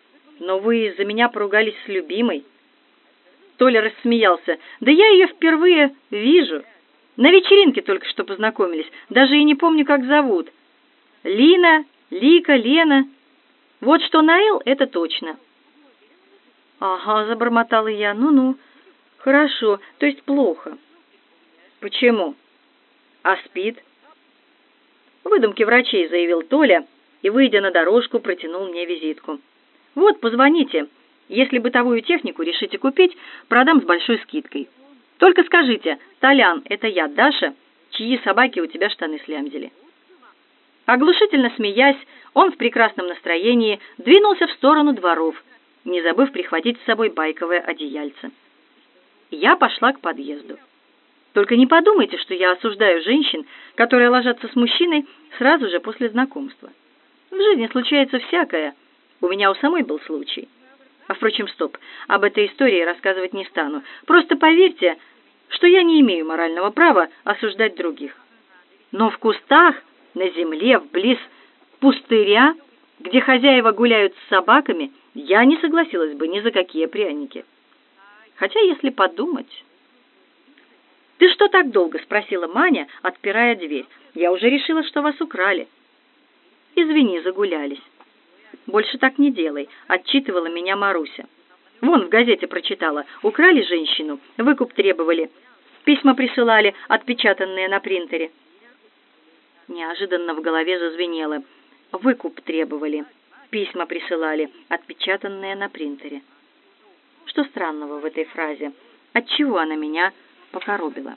Но вы из-за меня поругались с любимой. Толя рассмеялся. Да я ее впервые вижу. На вечеринке только что познакомились. Даже и не помню, как зовут. Лина, Лика, Лена. Вот что Наил, это точно. Ага, забормотала я. Ну-ну. Хорошо, то есть плохо. Почему? А спит? Выдумки врачей, заявил Толя и, выйдя на дорожку, протянул мне визитку. Вот, позвоните. Если бытовую технику решите купить, продам с большой скидкой. Только скажите: Толян, это я, Даша, чьи собаки у тебя штаны слямзили. Оглушительно смеясь, он в прекрасном настроении двинулся в сторону дворов, не забыв прихватить с собой байковое одеяльце. Я пошла к подъезду. Только не подумайте, что я осуждаю женщин, которые ложатся с мужчиной сразу же после знакомства. В жизни случается всякое. У меня у самой был случай. А впрочем, стоп, об этой истории рассказывать не стану. Просто поверьте, что я не имею морального права осуждать других. Но в кустах, на земле, вблиз пустыря, где хозяева гуляют с собаками, я не согласилась бы ни за какие пряники. Хотя, если подумать... «Ты что так долго?» — спросила Маня, отпирая дверь. «Я уже решила, что вас украли». «Извини, загулялись». «Больше так не делай», — отчитывала меня Маруся. «Вон в газете прочитала. Украли женщину, выкуп требовали. Письма присылали, отпечатанные на принтере». Неожиданно в голове зазвенело. «Выкуп требовали, письма присылали, отпечатанные на принтере». Что странного в этой фразе? Отчего она меня покоробила?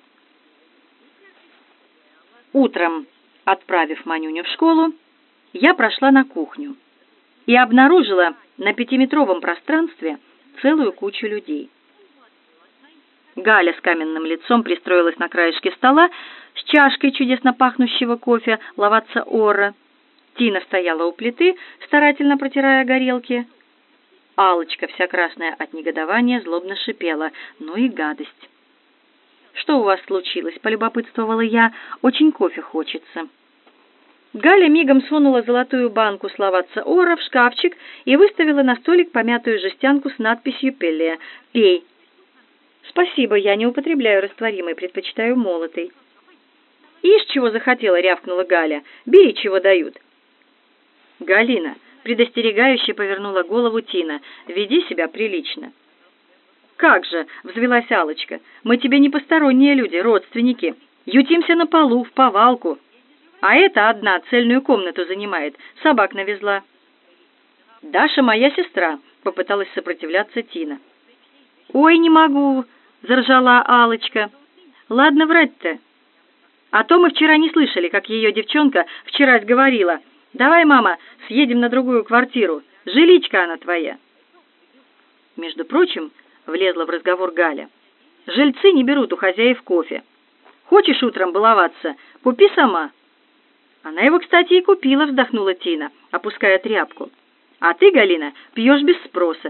Утром, отправив Манюню в школу, я прошла на кухню и обнаружила на пятиметровом пространстве целую кучу людей. Галя с каменным лицом пристроилась на краешке стола с чашкой чудесно пахнущего кофе лаватца Орро. Тина стояла у плиты, старательно протирая горелки. Аллочка, вся красная от негодования, злобно шипела. «Ну и гадость!» «Что у вас случилось?» — полюбопытствовала я. «Очень кофе хочется». Галя мигом сунула золотую банку с лаватца Орро в шкафчик и выставила на столик помятую жестянку с надписью «Пеле». «Пей». «Спасибо, я не употребляю растворимый, предпочитаю молотый». «Ишь, чего захотела!» — рявкнула Галя. «Бери, чего дают». «Галина!» — предостерегающе повернула голову Тина. «Веди себя прилично». «Как же!» — взвилась Аллочка. «Мы тебе не посторонние люди, родственники. Ютимся на полу, в повалку. А эта одна цельную комнату занимает, собак навезла». «Даша моя сестра», — попыталась сопротивляться Тина. «Ой, не могу», — заржала Аллочка. «Ладно врать-то. А то мы вчера не слышали, как ее девчонка вчера говорила. Давай, мама, съедем на другую квартиру. Жиличка она твоя». Между прочим, влезла в разговор Галя. «Жильцы не берут у хозяев кофе. Хочешь утром баловаться, купи сама». «Она его, кстати, и купила», — вздохнула Тина, опуская тряпку. «А ты, Галина, пьешь без спроса».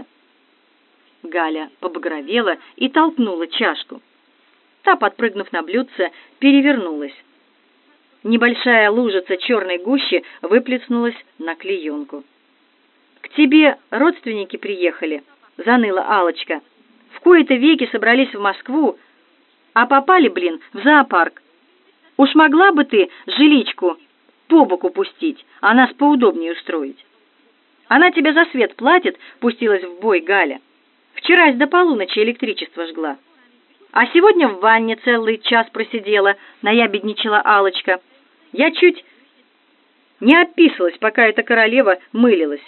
Галя побагровела и толкнула чашку. Та, подпрыгнув на блюдце, перевернулась. Небольшая лужица черной гущи выплеснулась на клеенку. «К тебе родственники приехали», — заныла Аллочка. «В кои-то веки собрались в Москву, а попали, блин, в зоопарк. Уж могла бы ты жиличку по боку пустить, а нас поудобнее устроить». «Она тебе за свет платит», — пустилась в бой Галя. «Вчерась до полуночи электричество жгла. А сегодня в ванне целый час просидела», — наябедничала Аллочка. «Я чуть не описалась, пока эта королева мылилась».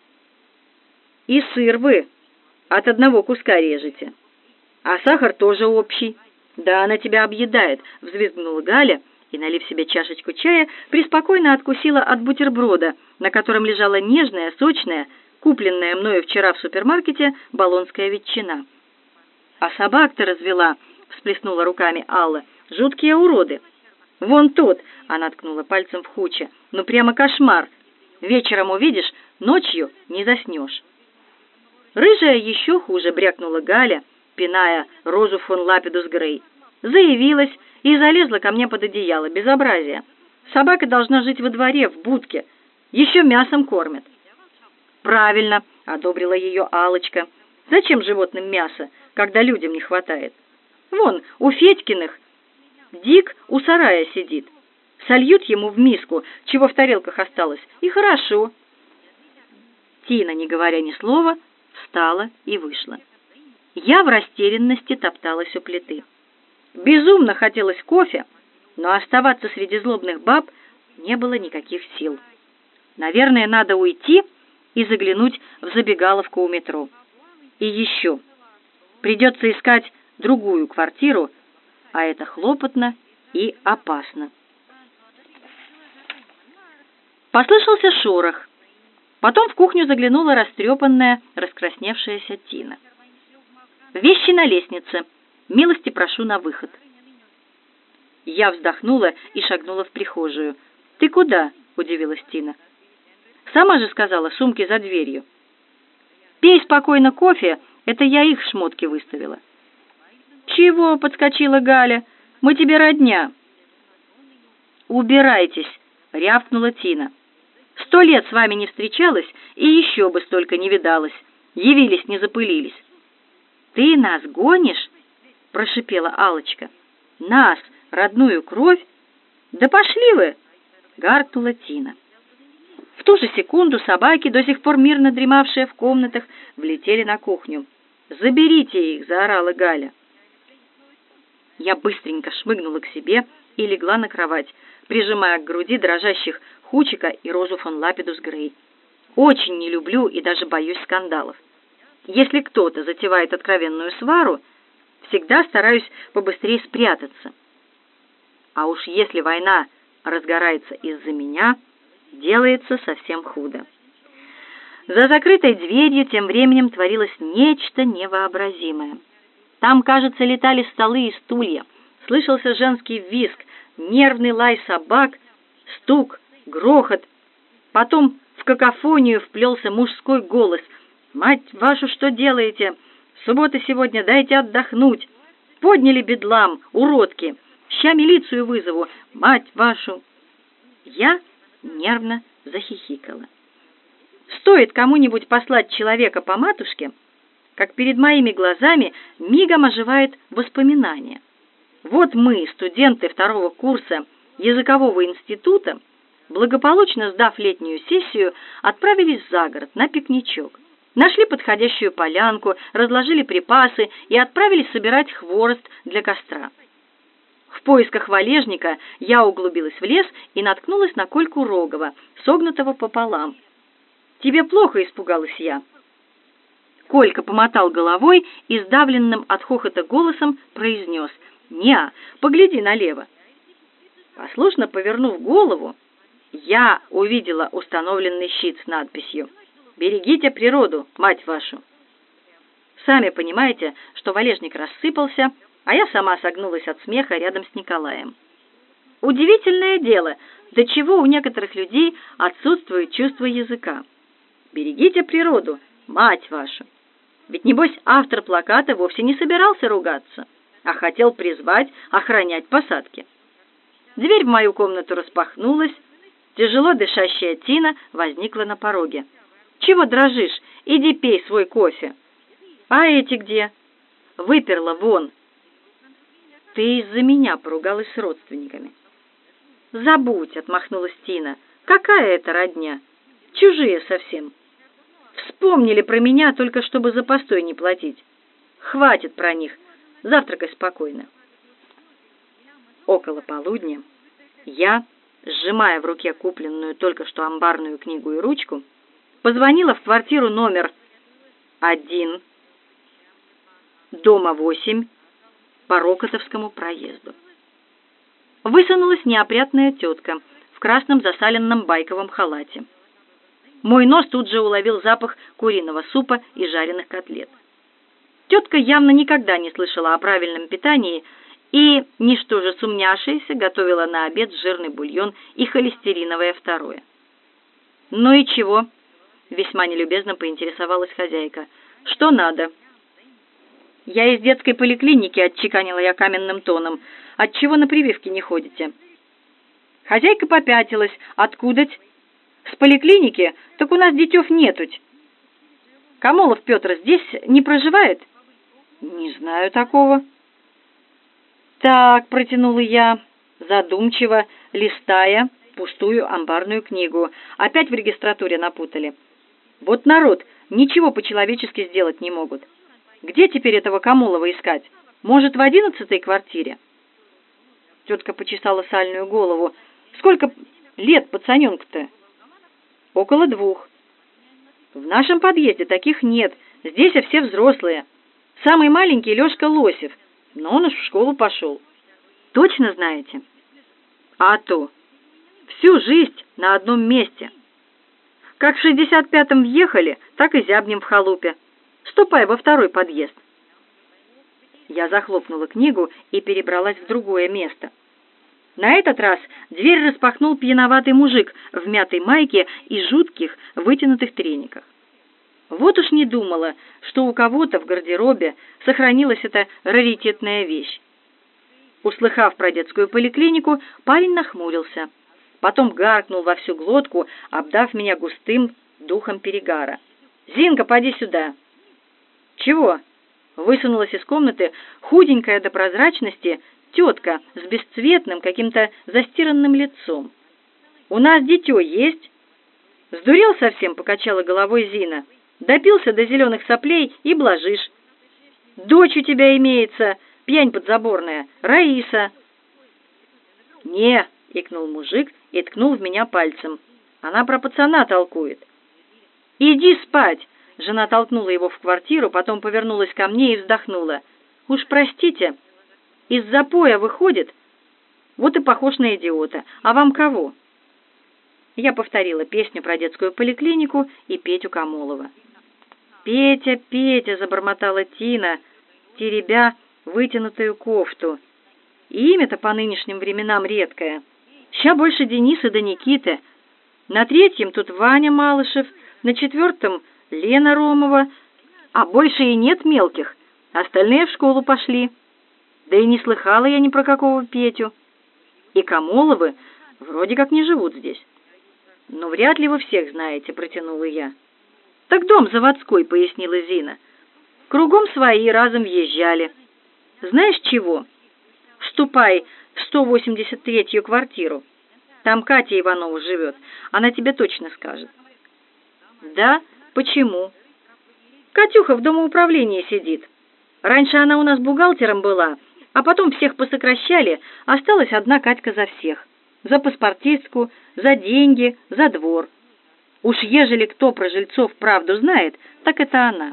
«И сыр вы от одного куска режете. А сахар тоже общий». «Да она тебя объедает», — взвизгнула Галя и, налив себе чашечку чая, преспокойно откусила от бутерброда, на котором лежала нежная, сочная, купленная мною вчера в супермаркете болонская ветчина. «А собак-то развела», — всплеснула руками Алла. «Жуткие уроды. Вон тот», — она ткнула пальцем в Хуча. «Ну прямо кошмар. Вечером увидишь, ночью не заснешь». «Рыжая еще хуже», — брякнула Галя, пиная Розу фон Лапидус Грей. «Заявилась и залезла ко мне под одеяло. Безобразие. Собака должна жить во дворе, в будке. Еще мясом кормят». «Правильно», одобрила ее Алочка. Зачем животным мясо, когда людям не хватает? Вон, у Федькиных Дик у сарая сидит. Сольют ему в миску, чего в тарелках осталось, и хорошо. Тина, не говоря ни слова, встала и вышла. Я в растерянности топталась у плиты. Безумно хотелось кофе, но оставаться среди злобных баб не было никаких сил. Наверное, надо уйти и заглянуть в забегаловку у метро. И еще. Придется искать другую квартиру, а это хлопотно и опасно. Послышался шорох. Потом в кухню заглянула растрепанная, раскрасневшаяся Тина. «Вещи на лестнице. Милости прошу на выход». Я вздохнула и шагнула в прихожую. «Ты куда?» — удивилась Тина. «Сама же сказала, сумки за дверью». «Пей спокойно кофе, это я их в шмотки выставила». «Чего?» — подскочила Галя. «Мы тебе родня». «Убирайтесь!» — рявкнула Тина. «Сто лет с вами не встречалась, и еще бы столько не видалась. Явились, не запылились». «Ты нас гонишь?» — прошипела Алочка. «Нас, родную кровь? Да пошли вы!» — гаркнула Тина. В ту же секунду собаки, до сих пор мирно дремавшие в комнатах, влетели на кухню. «Заберите их!» — заорала Галя. Я быстренько шмыгнула к себе и легла на кровать, прижимая к груди дрожащих Хучика и Розу фон Лапидус Грей. Очень не люблю и даже боюсь скандалов. Если кто-то затевает откровенную свару, всегда стараюсь побыстрее спрятаться. А уж если война разгорается из-за меня, делается совсем худо. За закрытой дверью тем временем творилось нечто невообразимое. Там, кажется, летали столы и стулья, слышался женский визг, нервный лай собак, стук, грохот. Потом в какофонию вплелся мужской голос. «Мать вашу, что делаете? Суббота сегодня, дайте отдохнуть. Подняли бедлам, уродки. Ща милицию вызову, мать вашу». Я нервно захихикала. Стоит кому-нибудь послать человека по матушке, как перед моими глазами мигом оживает воспоминание. Вот мы, студенты второго курса языкового института, благополучно сдав летнюю сессию, отправились за город на пикничок. Нашли подходящую полянку, разложили припасы и отправились собирать хворост для костра. В поисках валежника я углубилась в лес и наткнулась на Кольку Рогова, согнутого пополам. «Тебе плохо?» — испугалась я. Колька помотал головой и сдавленным от хохота голосом произнес: «Неа, погляди налево». Послушно повернув голову, я увидела установленный щит с надписью «Берегите природу, мать вашу». Сами понимаете, что валежник рассыпался, а я сама согнулась от смеха рядом с Николаем. Удивительное дело, до чего у некоторых людей отсутствует чувство языка. Берегите природу, мать вашу. Ведь, небось, автор плаката вовсе не собирался ругаться, а хотел призвать охранять посадки. Дверь в мою комнату распахнулась, тяжело дышащая Тина возникла на пороге. «Чего дрожишь? Иди пей свой кофе». «А эти где?» «Выперла вон». «Ты из-за меня поругалась с родственниками». «Забудь», — отмахнулась Тина. «Какая это родня? Чужие совсем. Вспомнили про меня, только чтобы за постой не платить. Хватит про них. Завтракай спокойно». Около полудня я, сжимая в руке купленную только что амбарную книгу и ручку, позвонила в квартиру номер один, дома восемь, по Рокотовскому проезду. Высунулась неопрятная тетка в красном засаленном байковом халате. Мой нос тут же уловил запах куриного супа и жареных котлет. Тетка явно никогда не слышала о правильном питании и, ничто же сумняшаяся, готовила на обед жирный бульон и холестериновое второе. «Ну и чего?» — весьма нелюбезно поинтересовалась хозяйка. «Что надо?» «Я из детской поликлиники», — отчеканила я каменным тоном. «Отчего на прививки не ходите?» Хозяйка попятилась. «Откуда-ть?» «С поликлиники? Так у нас детёв нетуть». Камолов Петр здесь не проживает? Не знаю такого. Так, протянула я, задумчиво листая пустую амбарную книгу. Опять в регистратуре напутали. Вот народ, ничего по-человечески сделать не могут. Где теперь этого Камолова искать? Может, в одиннадцатой квартире? Тетка почесала сальную голову. Сколько лет пацаненку-то? Около двух. В нашем подъезде таких нет. Здесь все взрослые. Самый маленький Лешка Лосев, но он уж в школу пошел. Точно знаете? А то. Всю жизнь на одном месте. Как в шестьдесят пятом въехали, так и зябнем в халупе. Ступай во второй подъезд. Я захлопнула книгу и перебралась в другое место. На этот раз дверь распахнул пьяноватый мужик в мятой майке и жутких вытянутых трениках. Вот уж не думала, что у кого-то в гардеробе сохранилась эта раритетная вещь. Услыхав про детскую поликлинику, парень нахмурился. Потом гаркнул во всю глотку, обдав меня густым духом перегара. «Зинка, поди сюда!» «Чего?» Высунулась из комнаты худенькая до прозрачности тетка с бесцветным, каким-то застиранным лицом. «У нас дитё есть?» «Сдурел совсем?» — покачала головой Зина. «Допился до зеленых соплей и блажишь. Дочь у тебя имеется, пьянь подзаборная, Раиса». «Не», — икнул мужик и ткнул в меня пальцем. «Она про пацана толкует». «Иди спать!» — жена толкнула его в квартиру, потом повернулась ко мне и вздохнула. «Уж простите, из запоя выходит, вот и похож на идиота. А вам кого?» Я повторила песню про детскую поликлинику и Петю Камолова. «Петя, Петя!» — забормотала Тина, теребя вытянутую кофту. «Имя-то по нынешним временам редкое. Ща больше Дениса да Никиты. На третьем тут Ваня Малышев, на четвертом Лена Ромова, а больше и нет мелких. Остальные в школу пошли. Да и не слыхала я ни про какого Петю. И Камоловы вроде как не живут здесь». «Но вряд ли вы всех знаете», — протянула я. «Так дом заводской», — пояснила Зина. «Кругом свои разом въезжали. Знаешь чего? Ступай в сто восемьдесят третью квартиру. Там Катя Иванова живет. Она тебе точно скажет». «Да? Почему?» «Катюха в домоуправлении сидит. Раньше она у нас бухгалтером была, а потом всех посокращали, осталась одна Катька за всех. За паспортистку, за деньги, за двор. Уж ежели кто про жильцов правду знает, так это она».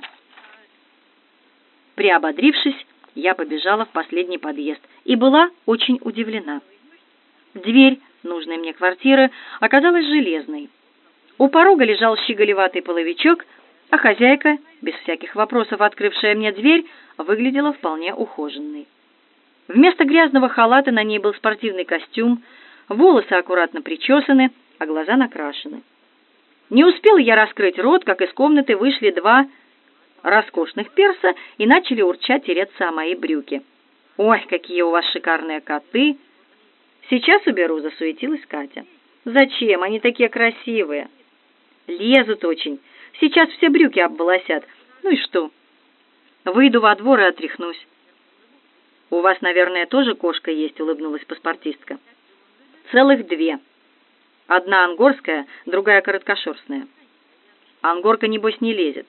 Приободрившись, я побежала в последний подъезд и была очень удивлена. Дверь нужной мне квартиры оказалась железной. У порога лежал щеголеватый половичок, а хозяйка, без всяких вопросов открывшая мне дверь, выглядела вполне ухоженной. Вместо грязного халата на ней был спортивный костюм, волосы аккуратно причесаны, а глаза накрашены. Не успел я раскрыть рот, как из комнаты вышли два роскошных перса и начали урчать тереться о мои брюки. «Ой, какие у вас шикарные коты!» «Сейчас уберу», — засуетилась Катя. «Зачем? Они такие красивые». «Лезут очень. Сейчас все брюки обволосят. Ну и что?» «Выйду во двор и отряхнусь». «У вас, наверное, тоже кошка есть», — улыбнулась паспортистка. «Целых две. Одна ангорская, другая короткошерстная. Ангорка, небось, не лезет».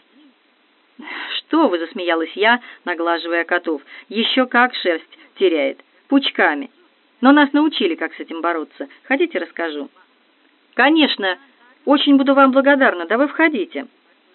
«Что вы», — засмеялась я, наглаживая котов, — «еще как шерсть теряет, пучками. Но нас научили, как с этим бороться. Хотите, расскажу?» «Конечно, очень буду вам благодарна, да вы входите».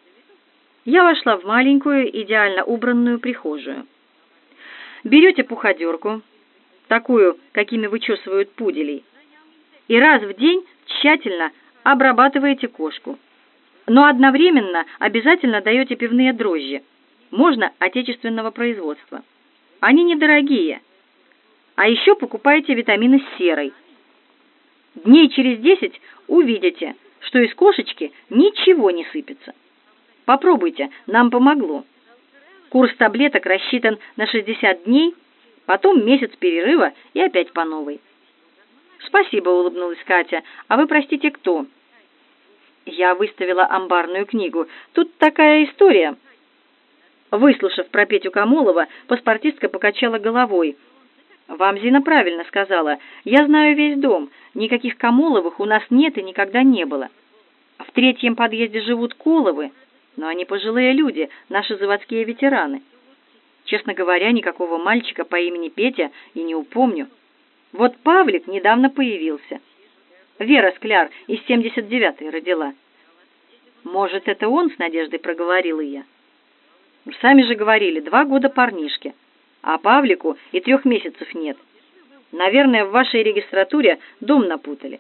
Я вошла в маленькую, идеально убранную прихожую. Берете пуходерку, такую, какими вычесывают пуделей, и раз в день тщательно обрабатываете кошку. Но одновременно обязательно даете пивные дрожжи. Можно отечественного производства. Они недорогие. А еще покупаете витамины с серой. Дней через десять увидите, что из кошечки ничего не сыпется. Попробуйте, нам помогло. Курс таблеток рассчитан на шестьдесят дней, потом месяц перерыва и опять по новой. «Спасибо», — улыбнулась Катя. «А вы, простите, кто?» Я выставила амбарную книгу. Тут такая история. Выслушав про Петю Камолова, паспортистка покачала головой. «Вам Зина правильно сказала. Я знаю весь дом. Никаких Камоловых у нас нет и никогда не было. В третьем подъезде живут Коловы, но они пожилые люди, наши заводские ветераны. Честно говоря, никакого мальчика по имени Петя и не упомню. Вот Павлик недавно появился. Вера Скляр из семьдесят девятой родила. Может, это он?» — с надеждой проговорила я. «Сами же говорили, два года парнишке, а Павлику и трех месяцев нет. Наверное, в вашей регистратуре дом напутали».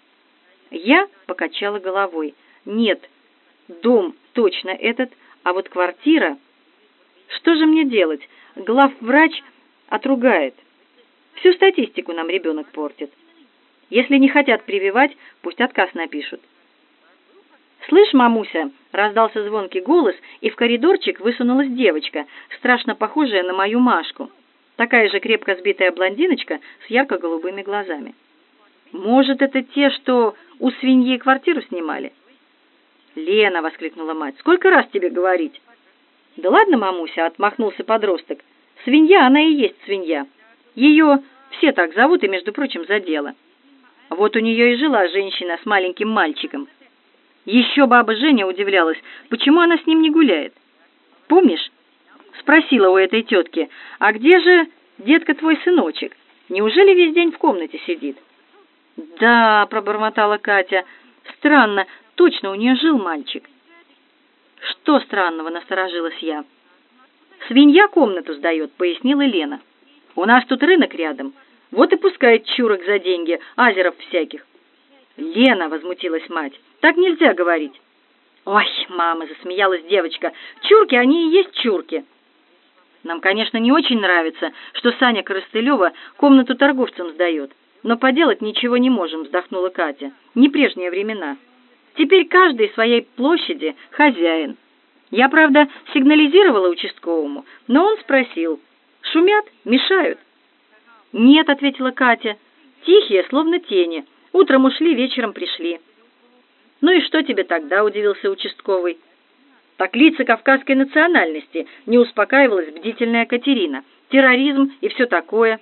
Я покачала головой. «Нет, дом точно этот, а вот квартира... Что же мне делать? Главврач отругает. Всю статистику нам ребенок портит. Если не хотят прививать, пусть отказ напишут». «Слышь, мамуся!» — раздался звонкий голос, и в коридорчик высунулась девочка, страшно похожая на мою Машку. Такая же крепко сбитая блондиночка с ярко-голубыми глазами. «Может, это те, что у свиньи квартиру снимали?» «Лена!» — воскликнула мать. «Сколько раз тебе говорить?» «Да ладно, мамуся!» — отмахнулся подросток. «Свинья, она и есть свинья. Ее все так зовут, и, между прочим, за дело. Вот у нее и жила женщина с маленьким мальчиком. Еще баба Женя удивлялась, почему она с ним не гуляет. Помнишь, спросила у этой тетки, а где же, детка, твой сыночек? Неужели весь день в комнате сидит?» «Да», — пробормотала Катя, — «странно, точно у нее жил мальчик». «Что странного?» — насторожилась я. «Свинья комнату сдает», — пояснила Лена. «У нас тут рынок рядом, вот и пускает чурок за деньги, азеров всяких». «Лена!» — возмутилась мать. «Так нельзя говорить». «Ой, мама!» — засмеялась девочка. «Чурки, они и есть чурки». «Нам, конечно, не очень нравится, что Саня Коростылева комнату торговцам сдает, но поделать ничего не можем», — вздохнула Катя. «Не прежние времена. Теперь каждый своей площади хозяин. Я, правда, сигнализировала участковому, но он спросил: шумят, мешают?» «Нет», — ответила Катя. «Тихие, словно тени. Утром ушли, вечером пришли». «Ну и что тебе тогда?» — удивился участковый. «Так лица кавказской национальности», — не успокаивалась бдительная Катерина. «Терроризм и все такое».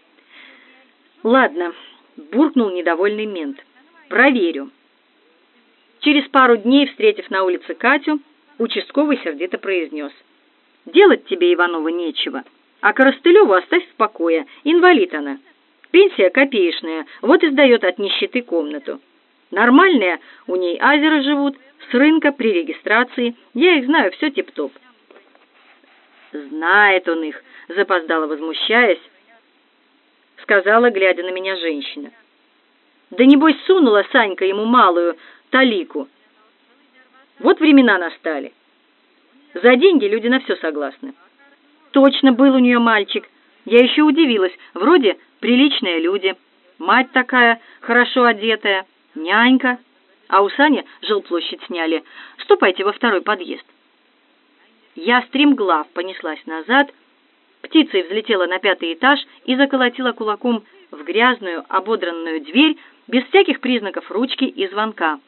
«Ладно», — буркнул недовольный мент. «Проверю». Через пару дней, встретив на улице Катю, участковый сердито произнес: «Делать тебе, Иванова, нечего, а Коростылеву оставь в покое, инвалид она. Пенсия копеечная, вот и сдает от нищеты комнату. Нормальные у ней азеры живут, с рынка, при регистрации. Я их знаю, все тип-топ». «Знает он их», — запоздало возмущаясь, сказала, глядя на меня, женщина. «Да небось сунула Санька ему малую талику. Вот времена настали. За деньги люди на все согласны». «Точно был у нее мальчик. Я еще удивилась. Вроде приличные люди. Мать такая, хорошо одетая, нянька. А у Сани жилплощадь сняли. Ступайте во второй подъезд». Я стремглав понеслась назад, птицей взлетела на пятый этаж и заколотила кулаком в грязную, ободранную дверь без всяких признаков ручки и звонка.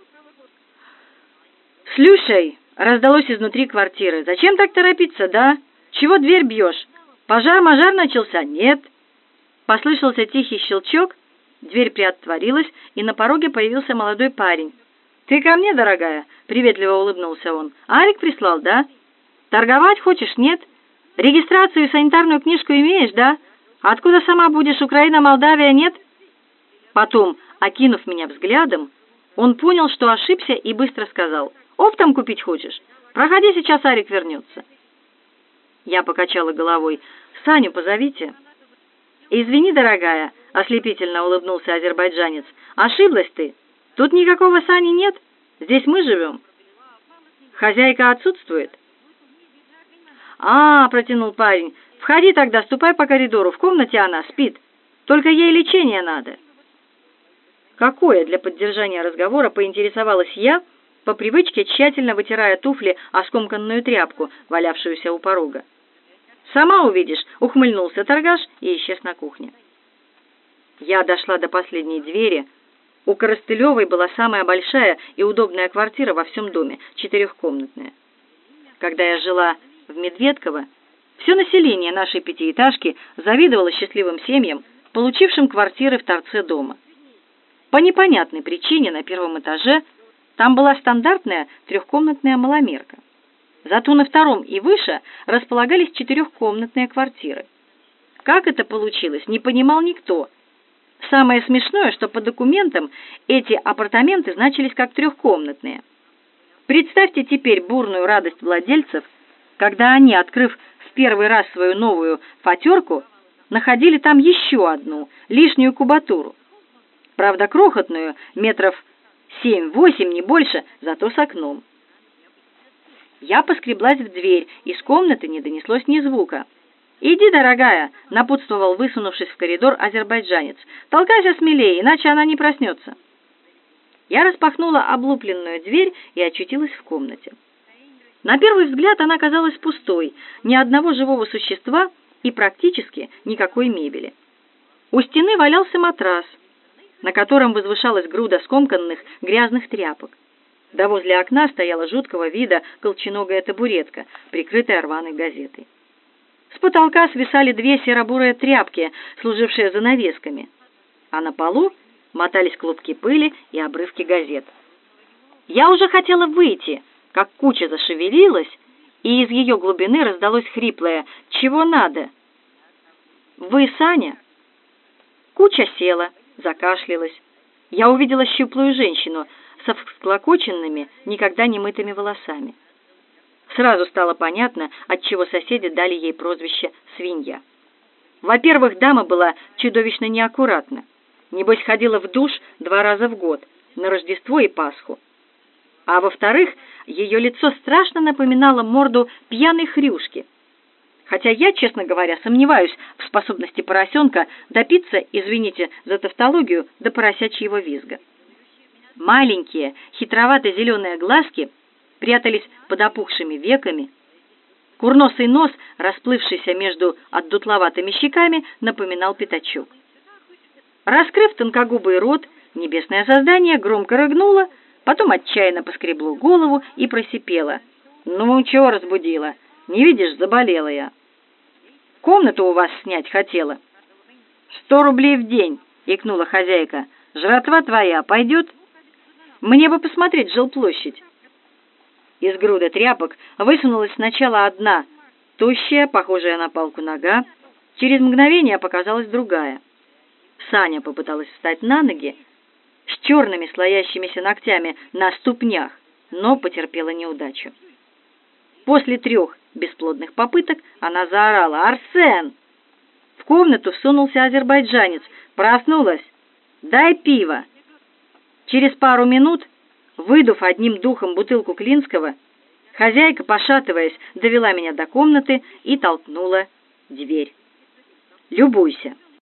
«Слушай!» — раздалось изнутри квартиры. «Зачем так торопиться, да? Чего дверь бьешь? Пожар-мажар начался? Нет». Послышался тихий щелчок, дверь приотворилась, и на пороге появился молодой парень. «Ты ко мне, дорогая?» — приветливо улыбнулся он. «Арик прислал, да? Торговать хочешь, нет? Регистрацию и санитарную книжку имеешь, да? Откуда сама будешь, Украина, Молдавия, нет?» Потом, окинув меня взглядом, он понял, что ошибся, и быстро сказал: «Оптом купить хочешь? Проходи, сейчас Арик вернется». Я покачала головой. «Саню позовите». «Извини, дорогая», — ослепительно улыбнулся азербайджанец. «Ошиблась ты. Тут никакого Сани нет. Здесь мы живем. Хозяйка отсутствует». «А, — протянул парень, — входи тогда, ступай по коридору. В комнате она спит. Только ей лечение надо». «Какое?» — для поддержания разговора поинтересовалась я, по привычке тщательно вытирая туфли о скомканную тряпку, валявшуюся у порога. «Сама увидишь», — ухмыльнулся торгаш и исчез на кухне. Я дошла до последней двери, У Коростылевой была самая большая и удобная квартира во всем доме, четырехкомнатная. Когда я жила в Медведково, все население нашей пятиэтажки завидовало счастливым семьям, получившим квартиры в торце дома. По непонятной причине на первом этаже там была стандартная трехкомнатная маломерка. Зато на втором и выше располагались четырехкомнатные квартиры. Как это получилось, не понимал никто. Самое смешное, что по документам эти апартаменты значились как трехкомнатные. Представьте теперь бурную радость владельцев, когда они, открыв в первый раз свою новую фатерку, находили там еще одну, лишнюю кубатуру. Правда, крохотную, метров семь-восемь, не больше, зато с окном. Я поскреблась в дверь, из комнаты не донеслось ни звука. «Иди, дорогая», — напутствовал, высунувшись в коридор, азербайджанец. «Толкайся смелее, иначе она не проснется». Я распахнула облупленную дверь и очутилась в комнате. На первый взгляд она казалась пустой, ни одного живого существа и практически никакой мебели. У стены валялся матрас, на котором возвышалась груда скомканных грязных тряпок. Да возле окна стояла жуткого вида колченогая табуретка, прикрытая рваной газетой. С потолка свисали две серо-бурые тряпки, служившие занавесками, а на полу мотались клубки пыли и обрывки газет. Я уже хотела выйти, как куча зашевелилась, и из ее глубины раздалось хриплое «Чего надо?» «Вы, Саня?» Куча села, закашлялась. Я увидела щуплую женщину со всклокоченными, никогда не мытыми волосами. Сразу стало понятно, отчего соседи дали ей прозвище «свинья». Во-первых, дама была чудовищно неаккуратна. Небось, ходила в душ два раза в год, на Рождество и Пасху. А во-вторых, ее лицо страшно напоминало морду пьяной хрюшки. Хотя я, честно говоря, сомневаюсь в способности поросенка допиться, извините за тавтологию, до поросячьего визга. Маленькие, хитровато-зеленые глазки прятались под опухшими веками. Курносый нос, расплывшийся между отдутловатыми щеками, напоминал пятачок. Раскрыв тонкогубый рот, небесное создание громко рыгнуло, потом отчаянно поскребло голову и просипело. «Ну, чего разбудила? Не видишь, заболела я». «Комнату у вас снять хотела». «Сто рублей в день», — икнула хозяйка. «Жратва твоя пойдет?» «Мне бы посмотреть жилплощадь». Из груды тряпок высунулась сначала одна, тощая, похожая на палку нога. Через мгновение показалась другая. Саня попыталась встать на ноги с черными слоящимися ногтями на ступнях, но потерпела неудачу. После трех бесплодных попыток она заорала: «Арсен!» В комнату всунулся азербайджанец. «Проснулась? Дай пиво!» Через пару минут, выдув одним духом бутылку Клинского, хозяйка, пошатываясь, довела меня до комнаты и толкнула дверь. «Любуйся!»